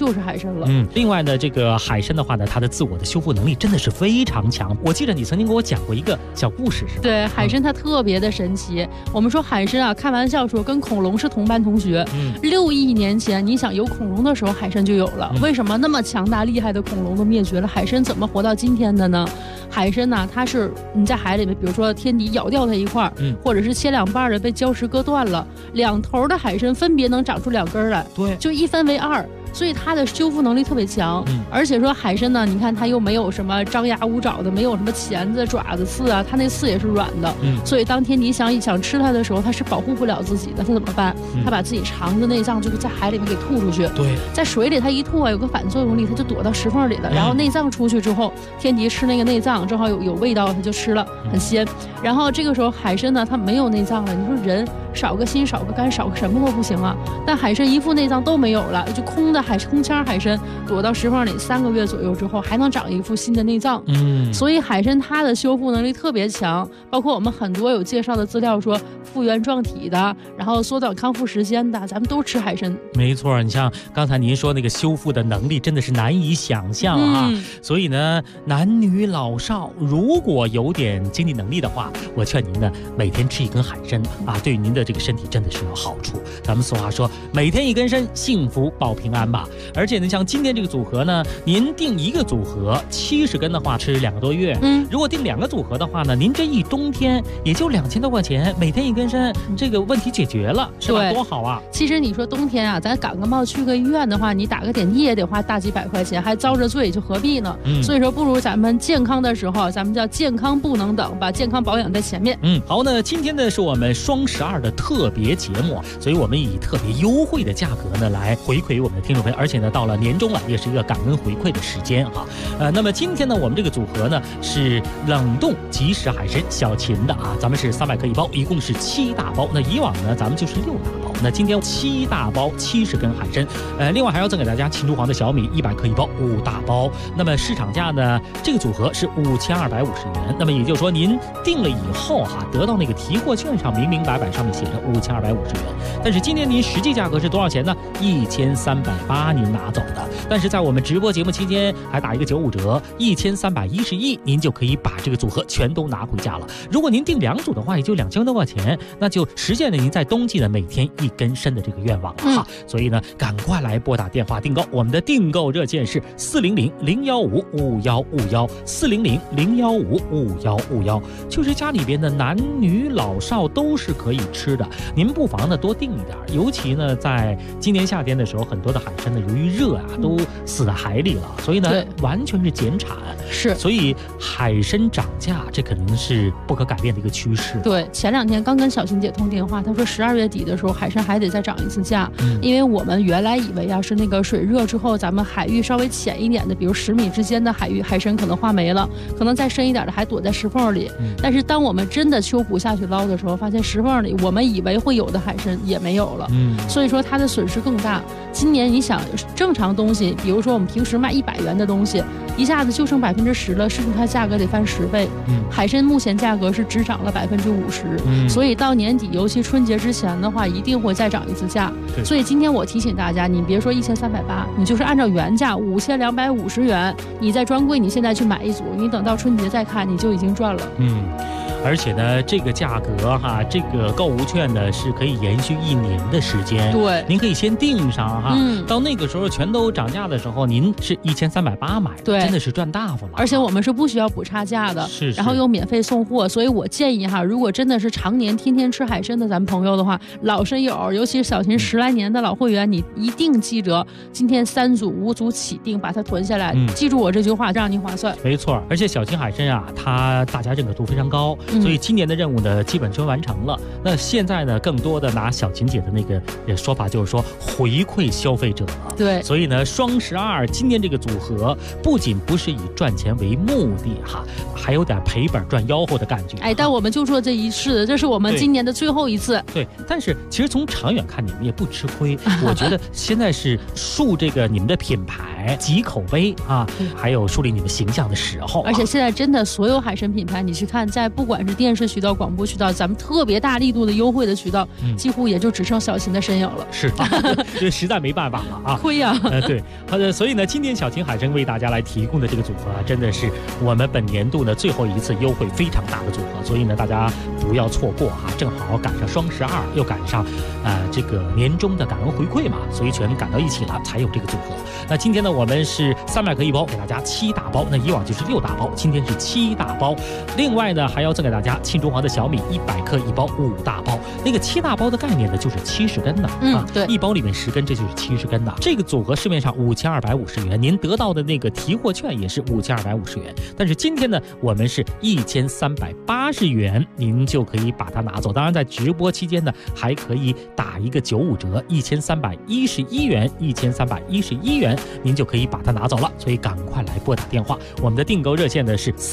了。 另外呢，这个海参的话呢，它的自我的修复能力真的是非常强。我记得你曾经给我讲过一个小故事，是吧？ 对，海参它特别的神奇。我们说海参啊，开玩笑说跟恐龙是同班同学。6亿年前，你想有恐龙的时候，海参就有了。为什么那么强大厉害的恐龙都灭绝了，海参怎么活到今天的呢？海参呢，它是你在海里面，比如说天敌咬掉它一块，或者是切两半的被礁石割断了，两头的海参分别能长出2根来， 对， 就一分为2。所以它的修复能力特别强，而且说海参呢，你看它又没有什么张牙舞爪的，没有什么钳子、爪子、刺啊，它那刺也是软的，所以当天敌想吃它的时候，它是保护不了自己的，它怎么办？它把自己肠子、内脏就是在海里面给吐出去。 对， 在水里它一吐啊，有个反作用力，它就躲到石缝里了。然后内脏出去之后，天敌吃那个内脏，正好有味道，它就吃了，很鲜。然后这个时候海参呢，它没有内脏了，你说人少个心、少个肝、少个什么都不行啊，但海参一副内脏都没有了，就空腔海参躲到石缝里3个月左右之后，还能长一副新的内脏。所以海参它的修复能力特别强，包括我们很多有介绍的资料说复原状体的，然后缩短康复时间的，咱们都吃海参。 没错，你像刚才您说那个修复的能力真的是难以想象啊。所以呢，男女老少如果有点经济能力的话，我劝您呢每天吃1根海参啊，对于您的这个身体真的是有好处。咱们俗话说，每天1根参，幸福保平安吧。而且呢，像今天这个组合呢，您订1个组合70根的话，吃2个多月。如果订2个组合的话呢，您这一冬天也就2000多块钱，每天1根参，这个问题解决了，是吧？多好啊！ 其实你说冬天啊，咱感个冒去个医院的话，你打个点滴也得花大几百块钱，还遭着罪，就何必呢？所以说，不如咱们健康的时候，咱们叫健康不能等，把健康保养在前面。 好，那今天呢是我们双12的特别节目，所以我们以特别优惠的价格呢来回馈我们的听众朋友，而且呢到了年终了，也是一个感恩回馈的时间哈。那么今天呢，我们这个组合呢是冷冻即食海参小秦的啊，咱们是300克一包，一共是7大包。那以往呢咱们就是6大包，那今天7大包70根海参，另外还要赠给大家秦珠黄的小米100克一包，5大包。那么市场价呢，这个组合是5250元。那么也就是说，您订了以后哈，得到那个提货券上明明白白上面写着5250元，但是今天您实际价格是多少钱呢？1380您拿走的。但是在我们直播节目期间还打一个95折，1311，您就可以把这个组合全都拿回家了。如果您订2组的话，也就2000多块钱，那就实现了您在冬季的每天1根参的这个愿望了哈。所以呢，赶快来拨打电话订购，我们的订购热线是400-015-5151，400-015-5151，就是家里边的男女老少都是可以吃的。您不妨呢多订一点，尤其呢在今年夏天的时候，很多的海参呢由于热啊都死在海里了，所以呢完全是减产。 是， 所以海参涨价，这肯定是不可改变的一个趋势。 对，前2天刚跟小秦姐通电话，她说12月底的时候海参还得再涨一次价，因为我们原来以为啊是那个水热之后，咱们海域稍微浅一点的，比如10米之间的海域海参可能化没了，可能再深一点的还躲在石缝里。但是当我们真的秋捕下去捞的时候，发现石缝里我们以为会有的海参也没有了，所以说它的损失更大。今年你想正常东西，比如说我们平时卖100元的东西，一下子就剩10%了，是不是它价格得翻10倍？海参目前价格是只涨了50%，所以到年底，尤其春节之前的话，一定会再涨一次价。所以今天我提醒大家，你别说1380，你就是按照原价5250元，你在专柜你现在去买1组，你等到春节再看，你就已经赚了。 而且呢，这个价格哈，这个购物券呢是可以延续1年的时间。 对， 您可以先订上哈，到那个时候全都涨价的时候，您是1380买的，真的是赚大发了。 而且我们是不需要补差价的，然后又免费送货，所以我建议哈，如果真的是常年天天吃海参的咱们朋友的话，老参友，尤其是小秦10来年的老会员，你一定记得今天3组5组起订，把它囤下来，记住我这句话，让您划算。 没错，而且小秦海参啊，它大家认可度非常高。所以今年的任务呢，基本就完成了。那现在呢，更多的拿小秦姐的那个说法，就是说回馈消费者。 对， 所以呢，双12今年这个组合不仅不是以赚钱为目的哈，还有点赔本赚吆喝的感觉。 但我们就做这一次，这是我们今年的最后一次。 对，但是其实从长远看，你们也不吃亏。我觉得现在是树这个你们的品牌。 买集口碑啊，还有树立你们形象的时候。 而且现在真的所有海参品牌，你去看，在不管是电视渠道、广播渠道，咱们特别大力度的优惠的渠道，几乎也就只剩小秦的身影了。 是啊，这实在没办法了啊， 亏呀。 对，所以呢，今天小秦海参为大家来提供的这个组合啊，真的是我们本年度呢最后一次优惠非常大的组合，所以呢，大家不要错过啊，正好赶上双12，又赶上这个年终的感恩回馈嘛，所以全赶到一起了，才有这个组合。那今天呢，我们是300克一包，给大家7大包，那以往就是6大包，今天是7大包。另外呢，还要赠给大家庆中华的小米100克一包5大包。那个7大包的概念呢，就是70根的对， 一包里面10根，这就是70根的。这个组合市面上5250元，您得到的那个提货券也是5250元，但是今天呢，我们是1380元，您就可以把它拿走。当然，在直播期间呢，还可以打一个95折，1311元，1311元，您就可以把它拿走了。所以赶快来拨打电话，我们的订购热线呢是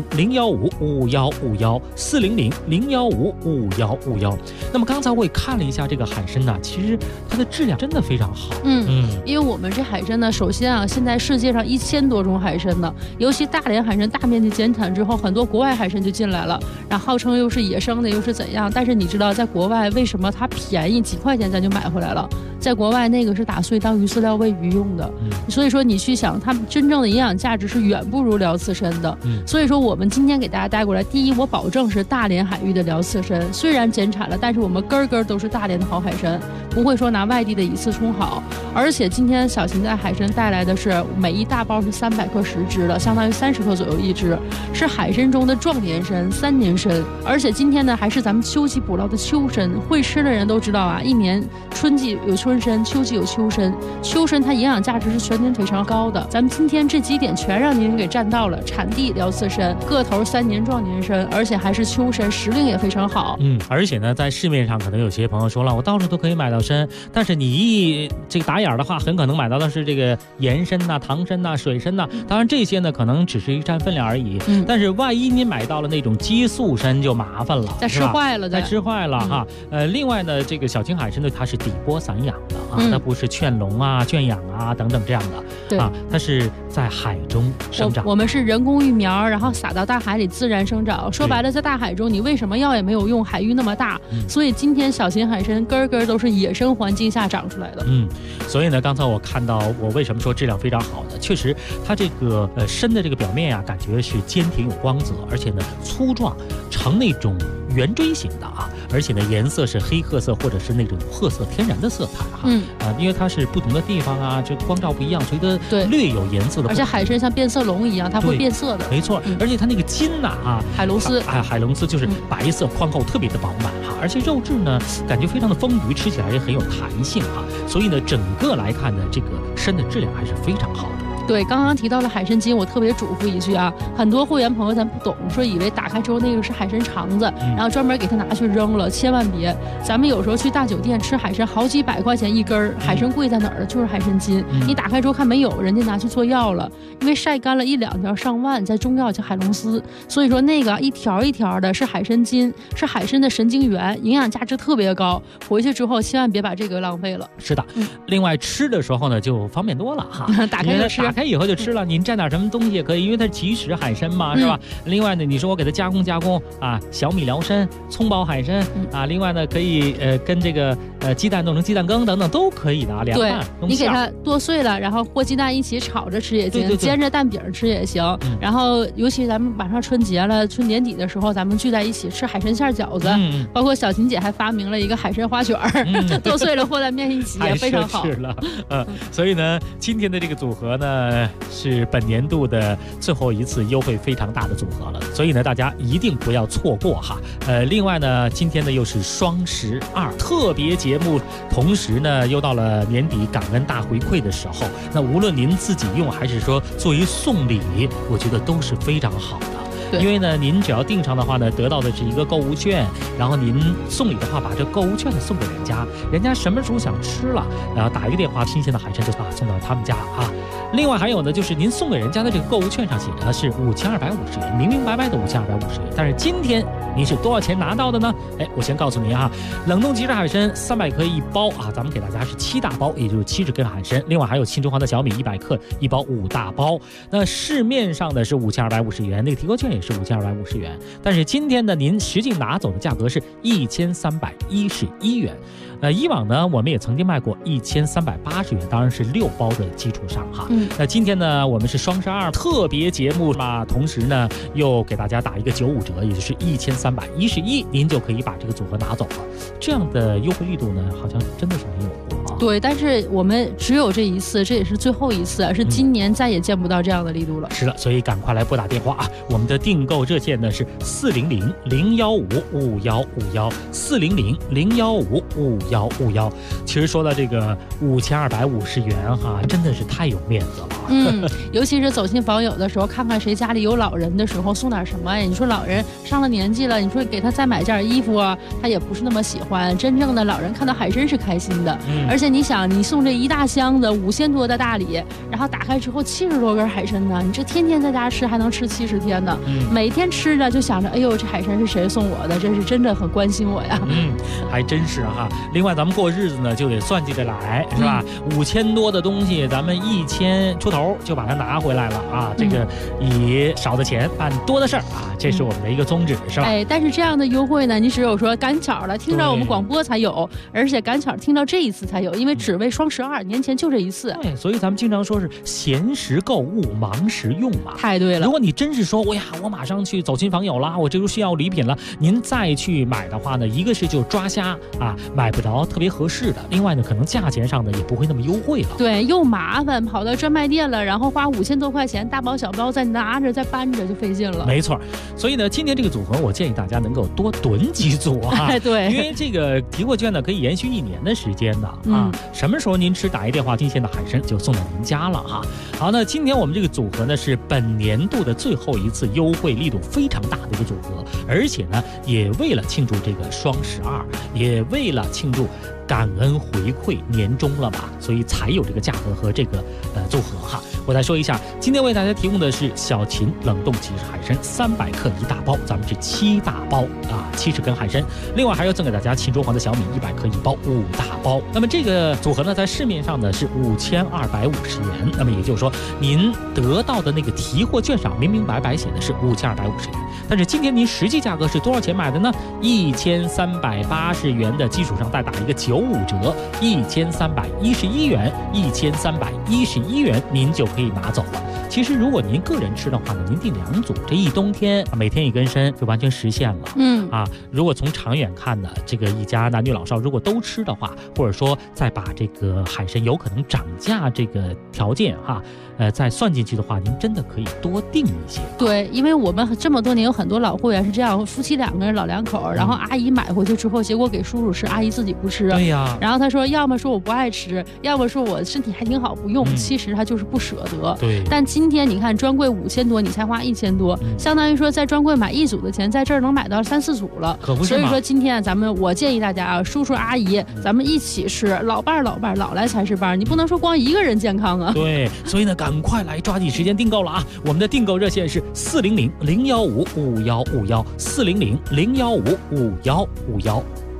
400-015-5151，400-015-5151。那么刚才我也看了一下这个海参呢，其实它的质量真的非常好。 因为我们这海参呢，首先啊，现在世界上1000多种海参呢，尤其大连海参大面积减产之后，很多国外海参就进来了，然后号称又是野生的，又是怎样？但是你知道，在国外为什么它便宜几块钱咱就买回来了？在国外那个是打碎当鱼饲料喂鱼用的，所以说你去想，它真正的营养价值是远不如辽刺参的。所以说我们今天给大家带过来，第一，我保证是大连海域的辽刺参，虽然减产了，但是我们根根都是大连的好海参，不会说拿外地的以次充好。而且今天小秦在海参带来的是每一大包是300克10只的，相当于30克左右一只，是海参中的壮年参、3年参。而且今天呢，还是咱们秋季捕捞的秋参，会吃的人都知道啊，一年春季有春参，秋季有秋参，秋参它营养价值是全年非常高的。咱们今天这几点全让您给占到了，产地辽刺参，个头3年壮年参，而且还是秋参，时令也非常好。 而且呢，在市面上可能有些朋友说了，我到处都可以买到参，但是你这个打眼的话，很可能买到的是这个盐参呐、糖参呐、水参呐。当然这些呢，可能只是一占分量而已。但是万一你买到了那种激素参就麻烦了， 再吃坏了， 哈。另外呢，这个小秦海参呢，它是底波散养的啊，它不是圈笼啊、圈养啊等等这样的。 对啊，它是在海中生长。 我们是人工育苗，然后撒到大海里自然生长。说白了，在大海中你为什么药也没有用？海域那么大，所以今天小秦海参根根都是野生环境下长出来的。 所以呢，刚才我看到，我为什么说质量非常好呢？确实，它这个参的这个表面啊，感觉是坚挺有光泽，而且呢粗壮，呈那种圆锥形的啊，而且呢颜色是黑褐色或者是那种褐色天然的色彩哈。因为它是不同的地方啊，这光照不一样，所以它略有颜色的。 而且海参像变色龙一样，它会变色的。 没错，而且它那个筋呐海龙丝海龙丝就是白色宽厚，特别的饱满哈，而且肉质呢感觉非常的丰腴，吃起来也很有弹性哈。所以呢，整个来看呢，这个参的质量还是非常好的。 对，刚刚提到了海参筋，我特别嘱咐一句啊，很多会员朋友咱不懂，说以为打开之后那个是海参肠子，然后专门给他拿去扔了，千万别。咱们有时候去大酒店吃海参，好几百块钱一根，海参贵在哪儿？就是海参筋。你打开之后看没有，人家拿去做药了，因为晒干了1-2条上万，在中药叫海龙丝，所以说那个一条一条的是海参筋，是海参的神经元，营养价值特别高。回去之后千万别把这个浪费了。 是的，另外吃的时候呢就方便多了哈， 打开就吃。 打开以后就吃了，您蘸点什么东西也可以，因为它是即食海参嘛，是吧？另外呢，你说我给它加工啊，小米辽参、葱爆海参啊，另外呢可以跟这个鸡蛋弄成鸡蛋羹等等都可以的啊，凉拌。 对，你给它剁碎了，然后和鸡蛋一起炒着吃也行，煎着蛋饼吃也行。然后尤其咱们马上春节了，年底的时候咱们聚在一起吃海参馅饺子，包括小秦姐还发明了一个海参花卷剁碎了和在面一起也非常好。 太奢侈了，所以呢，今天的这个组合呢是本年度的最后一次优惠非常大的组合了，所以呢大家一定不要错过哈。另外呢，今天呢又是双12特别节目，同时呢又到了年底感恩大回馈的时候，那无论您自己用还是说作为送礼，我觉得都是非常好的。因为呢，您只要订上的话呢，得到的是一个购物券，然后您送礼的话，把这购物券呢送给人家，人家什么时候想吃了，然后打一个电话，新鲜的海参就送到他们家啊。另外还有呢，就是您送给人家的这个购物券上写着是5250元，明明白白的5250元，但是今天您是多少钱拿到的呢？我先告诉您哈，冷冻即食海参300克1包啊，咱们给大家是7大包，也就是70根海参，另外还有青中黄的小米100克1包5大包。那市面上的是5250元，那个提购券也是5250元，但是今天呢，您实际拿走的价格是1311元。以往呢，我们也曾经卖过1380元，当然是6包的基础上哈。那今天呢，我们是双12特别节目嘛，同时呢又给大家打一个95折，也就是1311，您就可以把这个组合拿走了。这样的优惠力度呢，好像真的是没有过啊。 对，但是我们只有这一次，这也是最后一次，是今年再也见不到这样的力度了。 是的，所以赶快来拨打电话啊！我们的订购热线呢是400-015-515，400-015-515。其实说到这个5250元哈，真的是太有面子了。 尤其是走亲访友的时候，看看谁家里有老人的时候送点什么呀？你说老人上了年纪了，你说给他再买件衣服啊，他也不是那么喜欢。真正的老人看到海参是开心的，而且你想，你送这一大箱子5000多的大礼，然后打开之后70多根海参呢，你这天天在家吃还能吃70天呢。每天吃着就想着，哎呦，这海参是谁送我的？这是真的很关心我呀。 还真是哈。另外，咱们过日子呢就得算计得来，是吧？5000多的东西，咱们1000出头就把它拿回来了啊！这个以少的钱办多的事儿啊，这是我们的一个宗旨，是吧？ 但是这样的优惠呢，你只有说赶巧了听到我们广播才有，而且赶巧听到这一次才有，因为只为双12，年前就这一次。 对，所以咱们经常说是闲时购物，忙时用嘛。 太对了。 如果你真是说，我马上去走亲访友啦，我这时候需要礼品了，您再去买的话呢，一个是就抓瞎啊，买不着特别合适的；另外呢，可能价钱上呢也不会那么优惠了。 对，又麻烦，跑到专卖店了，然后花5000多块钱，大包小包再拿着再搬着就费劲了。 没错，所以呢，今天这个组合我建议大家能够多囤几组啊。 对， 因为这个提货券呢可以延续1年的时间的啊。什么时候您吃打一电话进线的海参就送到您家了哈。好，那今天我们这个组合呢是本年度的最后一次优惠力度非常大的一个组合，而且呢也为了庆祝这个双12，也为了庆祝感恩回馈年终了吧，所以才有这个价格和这个组合哈。我再说一下，今天为大家提供的是小秦冷冻即食海参300克1大包，咱们是7大包啊，70根海参，另外还要赠给大家秦中黄的小米100克1包5大包。那么这个组合呢，在市面上呢是5250元，那么也就是说，您得到的那个提货券上明明白白写的是5250元，但是今天您实际价格是多少钱买的呢？1380元的基础上再打一个95折，1311元，1311元，您就可以拿走了。其实如果您个人吃的话呢，您订2组，这一冬天每天1根参就完全实现了。如果从长远看呢，这个一家男女老少如果都吃的话，或者说再把这个海参有可能涨价这个条件哈，再算进去的话，您真的可以多订一些。 对，因为我们这么多年有很多老会员是这样，夫妻2个人老两口，然后阿姨买回去之后，结果给叔叔吃，阿姨自己不吃。 对呀。 然后他说，要么说我不爱吃，要么说我身体还挺好不用，其实他就是不舍得。 对。 但今天你看专柜5000多，你才花1000多，相当于说在专柜买1组的钱，在这儿能买到3、4组了。 可不是所以说今天我建议大家啊，叔叔阿姨，咱们一起吃，老伴老来才是伴，你不能说光一个人健康啊。 对，所以呢，赶快来抓紧时间订购了啊！我们的订购热线是400-015-5151，400-015-5151。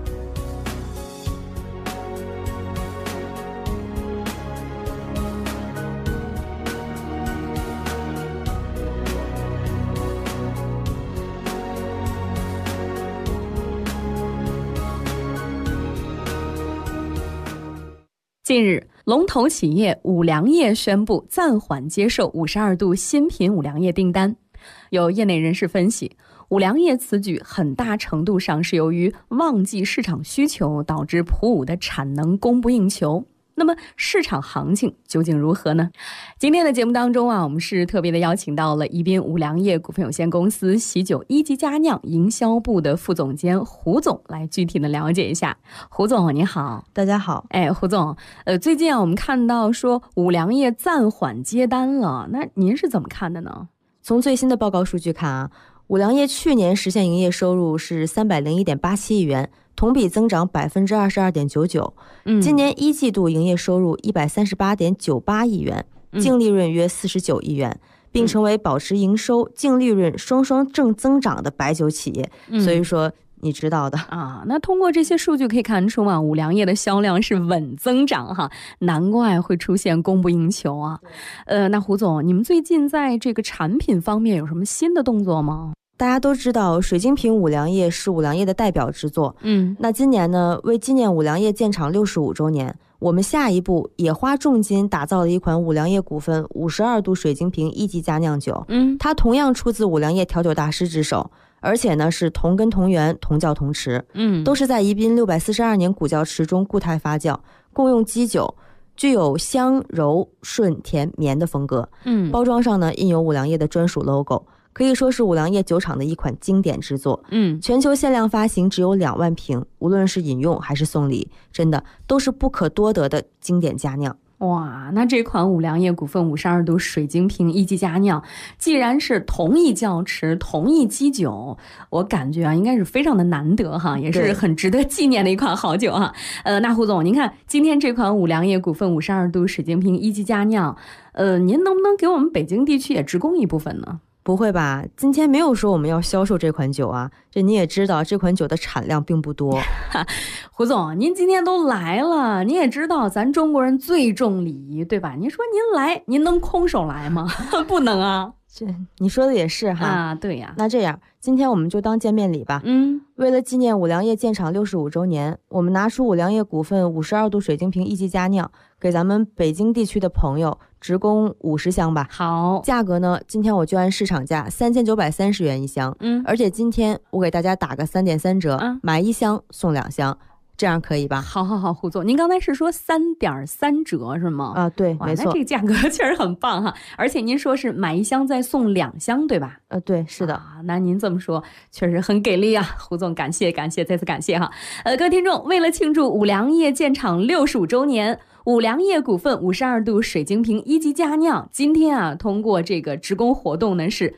近日，龙头企业五粮液宣布暂缓接受52度新品五粮液订单。有业内人士分析，五粮液此举很大程度上是由于旺季市场需求导致普五的产能供不应求。那么市场行情究竟如何呢？今天的节目当中我们是特别的邀请到了宜宾五粮液股份有限公司喜酒一级佳酿营销部的副总监胡总来具体的了解一下。胡总您好。 大家好。 胡总，最近我们看到说五粮液暂缓接单了，那您是怎么看的呢？ 从最新的报告数据看啊，五粮液去年实现营业收入是301.87亿元，同比增长22.99%。今年1季度营业收入138.98亿元，净利润约49亿元， 并成为保持营收、净利润双双正增长的白酒企业。所以说你知道的啊。那通过这些数据可以看出啊，五粮液的销量是稳增长哈，难怪会出现供不应求啊。那胡总，你们最近在这个产品方面有什么新的动作吗？ 大家都知道水晶瓶五粮液是五粮液的代表之作。那今年呢，为纪念五粮液建厂65周年，我们下一步也花重金打造了一款五粮液股份52度水晶瓶1级佳酿酒。它同样出自五粮液调酒大师之手，而且呢是同根同源同窖同池，都是在宜宾642年古窖池中固态发酵，共用基酒，具有香柔顺甜绵的风格。包装上呢印有五粮液的专属 logo， 可以说是五粮液酒厂的一款经典之作。全球限量发行只有2万瓶，无论是饮用还是送礼，真的都是不可多得的经典佳酿。 哇，那这款五粮液股份52度水晶瓶1级佳酿，既然是同一窖池同一基酒，我感觉啊应该是非常的难得哈，也是很值得纪念的一款好酒哈。那胡总，您看今天这款五粮液股份52度水晶瓶1级佳酿，您能不能给我们北京地区也直供一部分呢？ 不会吧，今天没有说我们要销售这款酒啊，这你也知道这款酒的产量并不多。 胡总，您今天都来了，您也知道咱中国人最重礼仪，对吧？您说您来，您能空手来吗？不能啊。 这你说的也是哈。 啊，对呀。 那这样今天我们就当见面礼吧。为了纪念五粮液建厂65周年，我们拿出五粮液股份52度水晶瓶1级佳酿，给咱们北京地区的朋友直供50箱吧。 好， 价格呢，今天我就按市场价3930元一箱。而且今天我给大家打个3.3折，买1箱送2箱。这样可以吧？ 好，胡总，您刚才是说3.3折是吗？ 啊，对，没错。 那这个价格确实很棒哈，而且您说是买1箱再送2箱，对吧？ 对，是的。 那您这么说确实很给力啊，胡总，感谢，再次感谢哈。各位听众，为了庆祝五粮液建厂65周年，五粮液股份52度水晶瓶1级佳酿，今天啊通过这个直供活动呢是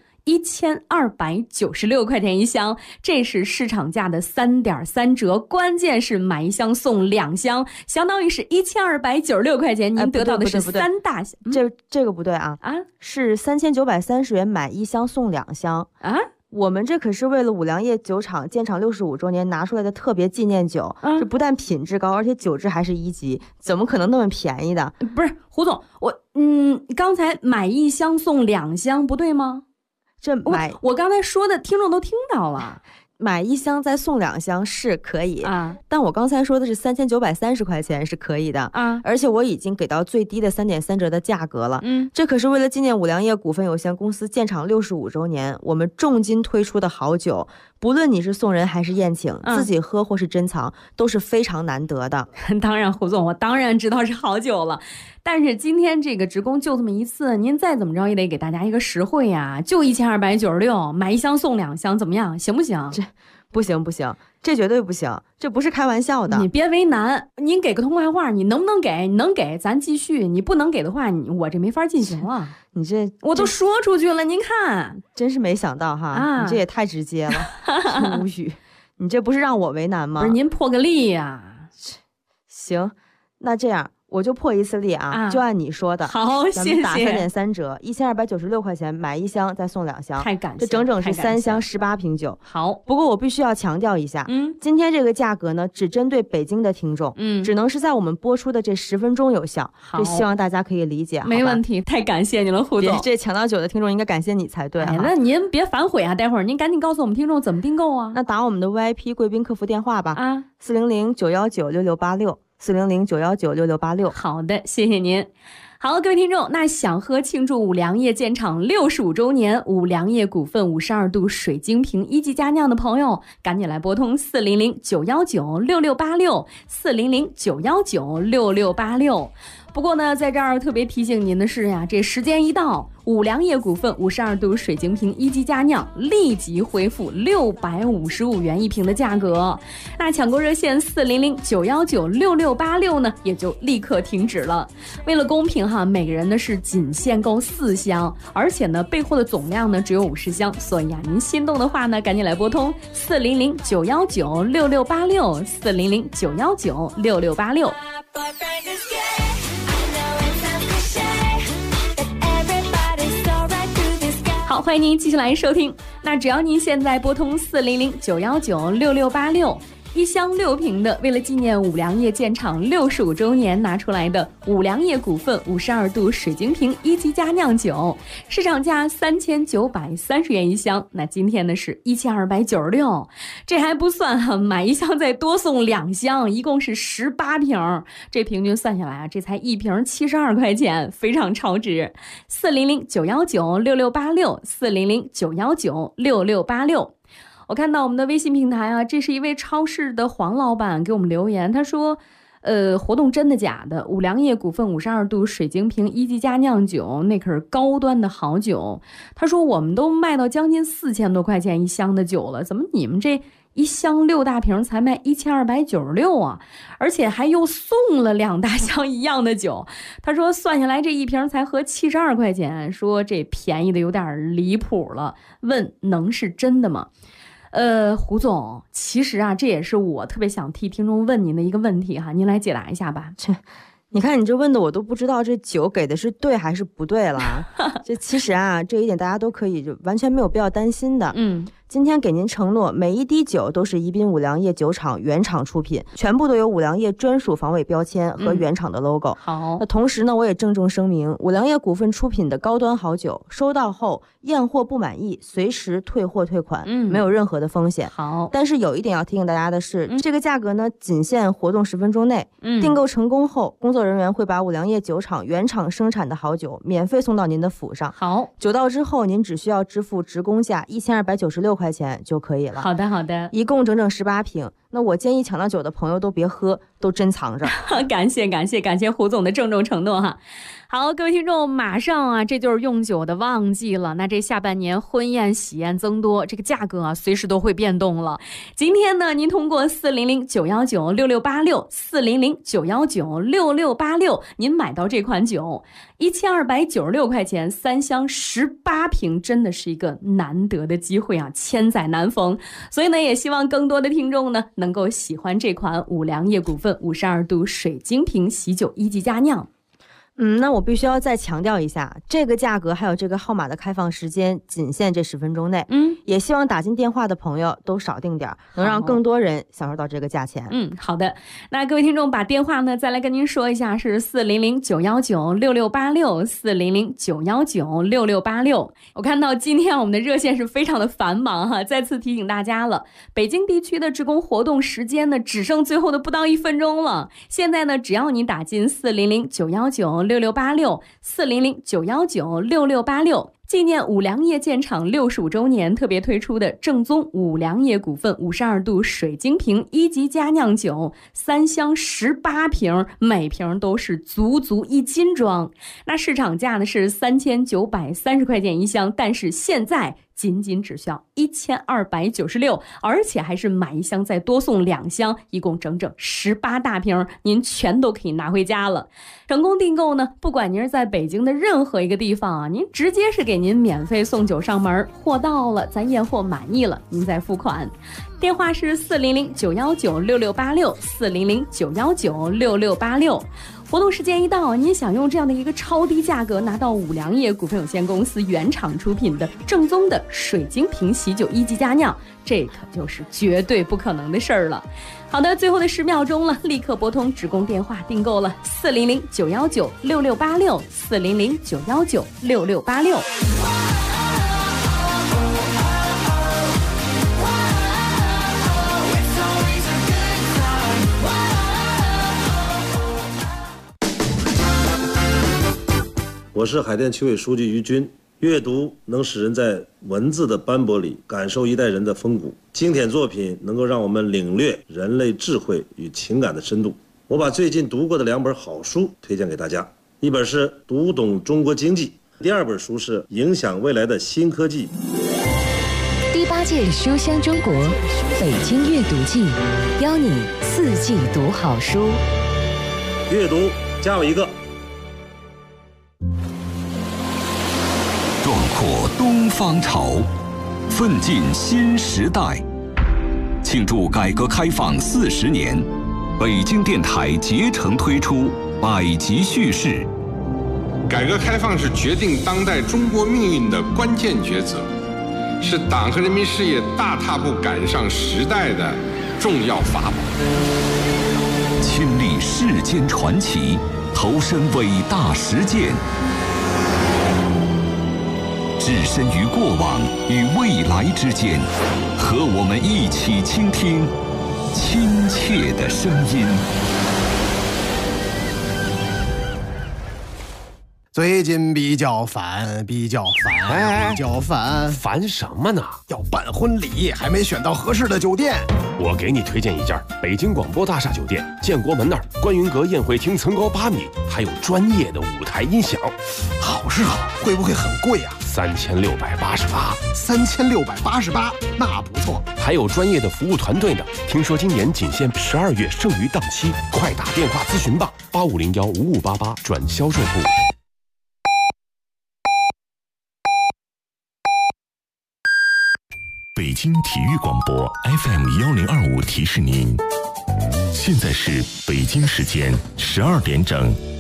1296块钱一箱，这是市场价的3.3折，关键是买1箱送2箱，相当于是1296块钱，您得到的是3大箱。 这个不对啊，是3930元买1箱送2箱啊。我们这可是为了五粮液酒厂建厂65周年拿出来的特别纪念酒，这不但品质高，而且酒质还是1级，怎么可能那么便宜的？ 不是胡总，刚才买1箱送2箱不对吗？我刚才说的听众都听到了， 买1箱再送2箱是可以啊，但我刚才说的是3930块钱是可以的啊，而且我已经给到最低的3.3折的价格了。这可是为了纪念五粮液股份有限公司建厂65周年，我们重金推出的好酒，不论你是送人还是宴请，自己喝或是珍藏，都是非常难得的。 当然，胡总，我当然知道是好酒了，但是今天这个直供就这么一次，您再怎么着也得给大家一个实惠呀，就1296，买1箱送2箱，怎么样？行不行？ 这不行，这绝对不行，这不是开玩笑的。 你别为难，您给个痛快话，你能不能给？你能给咱继续，你不能给的话，我这没法进行了。 你这我都说出去了，您看， 真是没想到哈，你这也太直接了，无语。你这不是让我为难吗？ 不是，您破个例呀。 行，那这样我就破一次例啊，就按你说的。 好，谢谢。 咱们打3.3折，1296块钱买1箱再送2箱， 太感谢， 这整整是3箱18瓶酒。 好， 不过我必须要强调一下，今天这个价格呢，只针对北京的听众，只能是在我们播出的这10分钟有效。这希望大家可以理解。 没问题，太感谢你了，胡总。 这抢到酒的听众应该感谢你才对。 那您别反悔啊，待会儿您赶紧告诉我们听众怎么订购啊。 那打我们的 VIP 贵宾客服电话吧，400-919-6686，400-919-6686。 好的，谢谢您。好，各位听众，那想喝庆祝五粮液建厂65周年五粮液股份52度水晶瓶1级佳酿的朋友，赶紧来拨通400-919-6686，400-919-6686。不过呢，在这儿特别提醒您的是呀，这时间一到，五粮液股份52度水晶瓶1级佳酿立即恢复655元一瓶的价格。那抢购热线400-919-6686呢，也就立刻停止了。为了公平哈，每个人呢是仅限购4箱，而且呢备货的总量呢只有50箱，所以啊，您心动的话呢，赶紧来拨通400-919-6686，400-919-6686。 Everybody's alright through 好，欢迎您继续来收听。那只要您现在拨通400-919-6686。一箱6瓶的，为了纪念五粮液建厂65周年拿出来的五粮液股份52度水晶瓶1级佳酿酒，市场价3930元一箱，那今天呢是1296，这还不算哈，买一箱再多送2箱，一共是18瓶，这平均算下来啊，这才一瓶72块钱，非常超值。400-919-6686，400-919-6686。我看到我们的微信平台啊，这是一位超市的黄老板给我们留言，他说活动真的假的？五粮液股份52度水晶瓶1级佳酿酒，那可是高端的好酒。他说我们都卖到将近4000多块钱一箱的酒了，怎么你们这一箱6大瓶才卖1296啊？而且还又送了2大箱一样的酒。他说算下来这一瓶才合72块钱，说这便宜的有点离谱了，问能是真的吗？胡总，其实啊，这也是我特别想替听众问您的一个问题哈，您来解答一下吧。 你看你这问的我都不知道这酒给的是对还是不对了。这其实啊，这一点大家都可以就完全没有必要担心的。今天给您承诺，每一滴酒都是宜宾五粮液酒厂原厂出品，全部都有五粮液专属防伪标签和原厂的 logo。好，那同时呢，我也郑重声明，五粮液股份出品的高端好酒，收到后验货不满意，随时退货退款，没有任何的风险。好，但是有一点要提醒大家的是，这个价格呢，仅限活动10分钟内。订购成功后，工作人员会把五粮液酒厂原厂生产的好酒免费送到您的府上。好，酒到之后，您只需要支付职工价1296块钱就可以了。好的，好的，一共整整18瓶。那我建议抢到酒的朋友都别喝，都珍藏着。 感谢胡总的郑重承诺哈。好，各位听众，马上啊，这就是用酒的旺季了。那这下半年婚宴喜宴增多，这个价格啊，随时都会变动了。今天呢，您通过400-919-6686，400-919-6686，您买到这款酒，1296块钱，3箱18瓶，真的是一个难得的机会啊，千载难逢。所以呢，也希望更多的听众呢，能够喜欢这款五粮液股份52度水晶瓶喜酒1级佳酿。 那我必须要再强调一下，这个价格还有这个号码的开放时间仅限这10分钟内。也希望打进电话的朋友都少订点，能让更多人享受到这个价钱。 好的。那各位听众把电话呢再来跟您说一下，是400-919-6686，400-919-6686。我看到今天我们的热线是非常的繁忙哈，再次提醒大家了，北京地区的职工活动时间呢只剩最后的不到1分钟了。现在呢，只要你打进400-919-6686，400-919-6686，纪念五粮液建厂65周年特别推出的正宗五粮液股份52度水晶瓶1级佳酿酒，3箱18瓶，每瓶都是足足1斤装。那市场价呢是3930块钱一箱，但是现在仅只需要1296，而且还是买一箱再多送2箱，一共整整18大瓶，您全都可以拿回家了。成功订购呢，不管您是在北京的任何一个地方啊，您直接是给您免费送酒上门，货到了咱验货满意了，您再付款。电话是400-919-6686，400-919-6686。活动时间一到，您想用这样的一个超低价格拿到五粮液股份有限公司原厂出品的正宗的水晶瓶喜酒1级佳酿，这可就是绝对不可能的事儿了。好的，最后的10秒钟了，立刻拨通职工电话订购了400-919-6686，400-919-6686。 我是海淀区委书记于军。阅读能使人在文字的斑驳里感受一代人的风骨，经典作品能够让我们领略人类智慧与情感的深度。我把最近读过的2本好书推荐给大家，一本是《读懂中国经济》，第2本书是《影响未来的新科技》。 第8届书香中国北京阅读季，邀你4季读好书。 阅读加我一个。 壮阔东方潮，奋进新时代。庆祝改革开放40年，北京电台竭诚推出百集叙事， 改革开放是决定当代中国命运的关键抉择，是党和人民事业大踏步赶上时代的重要法宝。 亲历世间传奇，投身伟大实践，置身于过往与未来之间，和我们一起倾听亲切的声音。 最近比较烦， 烦什么呢？ 要办婚礼，还没选到合适的酒店。 我给你推荐一家北京广播大厦酒店，建国门那儿观云阁宴会厅层高8米，还有专业的舞台音响。 好是好，会不会很贵啊 ？3688。 3688，那不错。 还有专业的服务团队呢。听说今年仅限12月剩余档期，快打电话咨询吧，85015588转销售部。 北京体育广播 FM1025提示您，现在是北京时间12点整。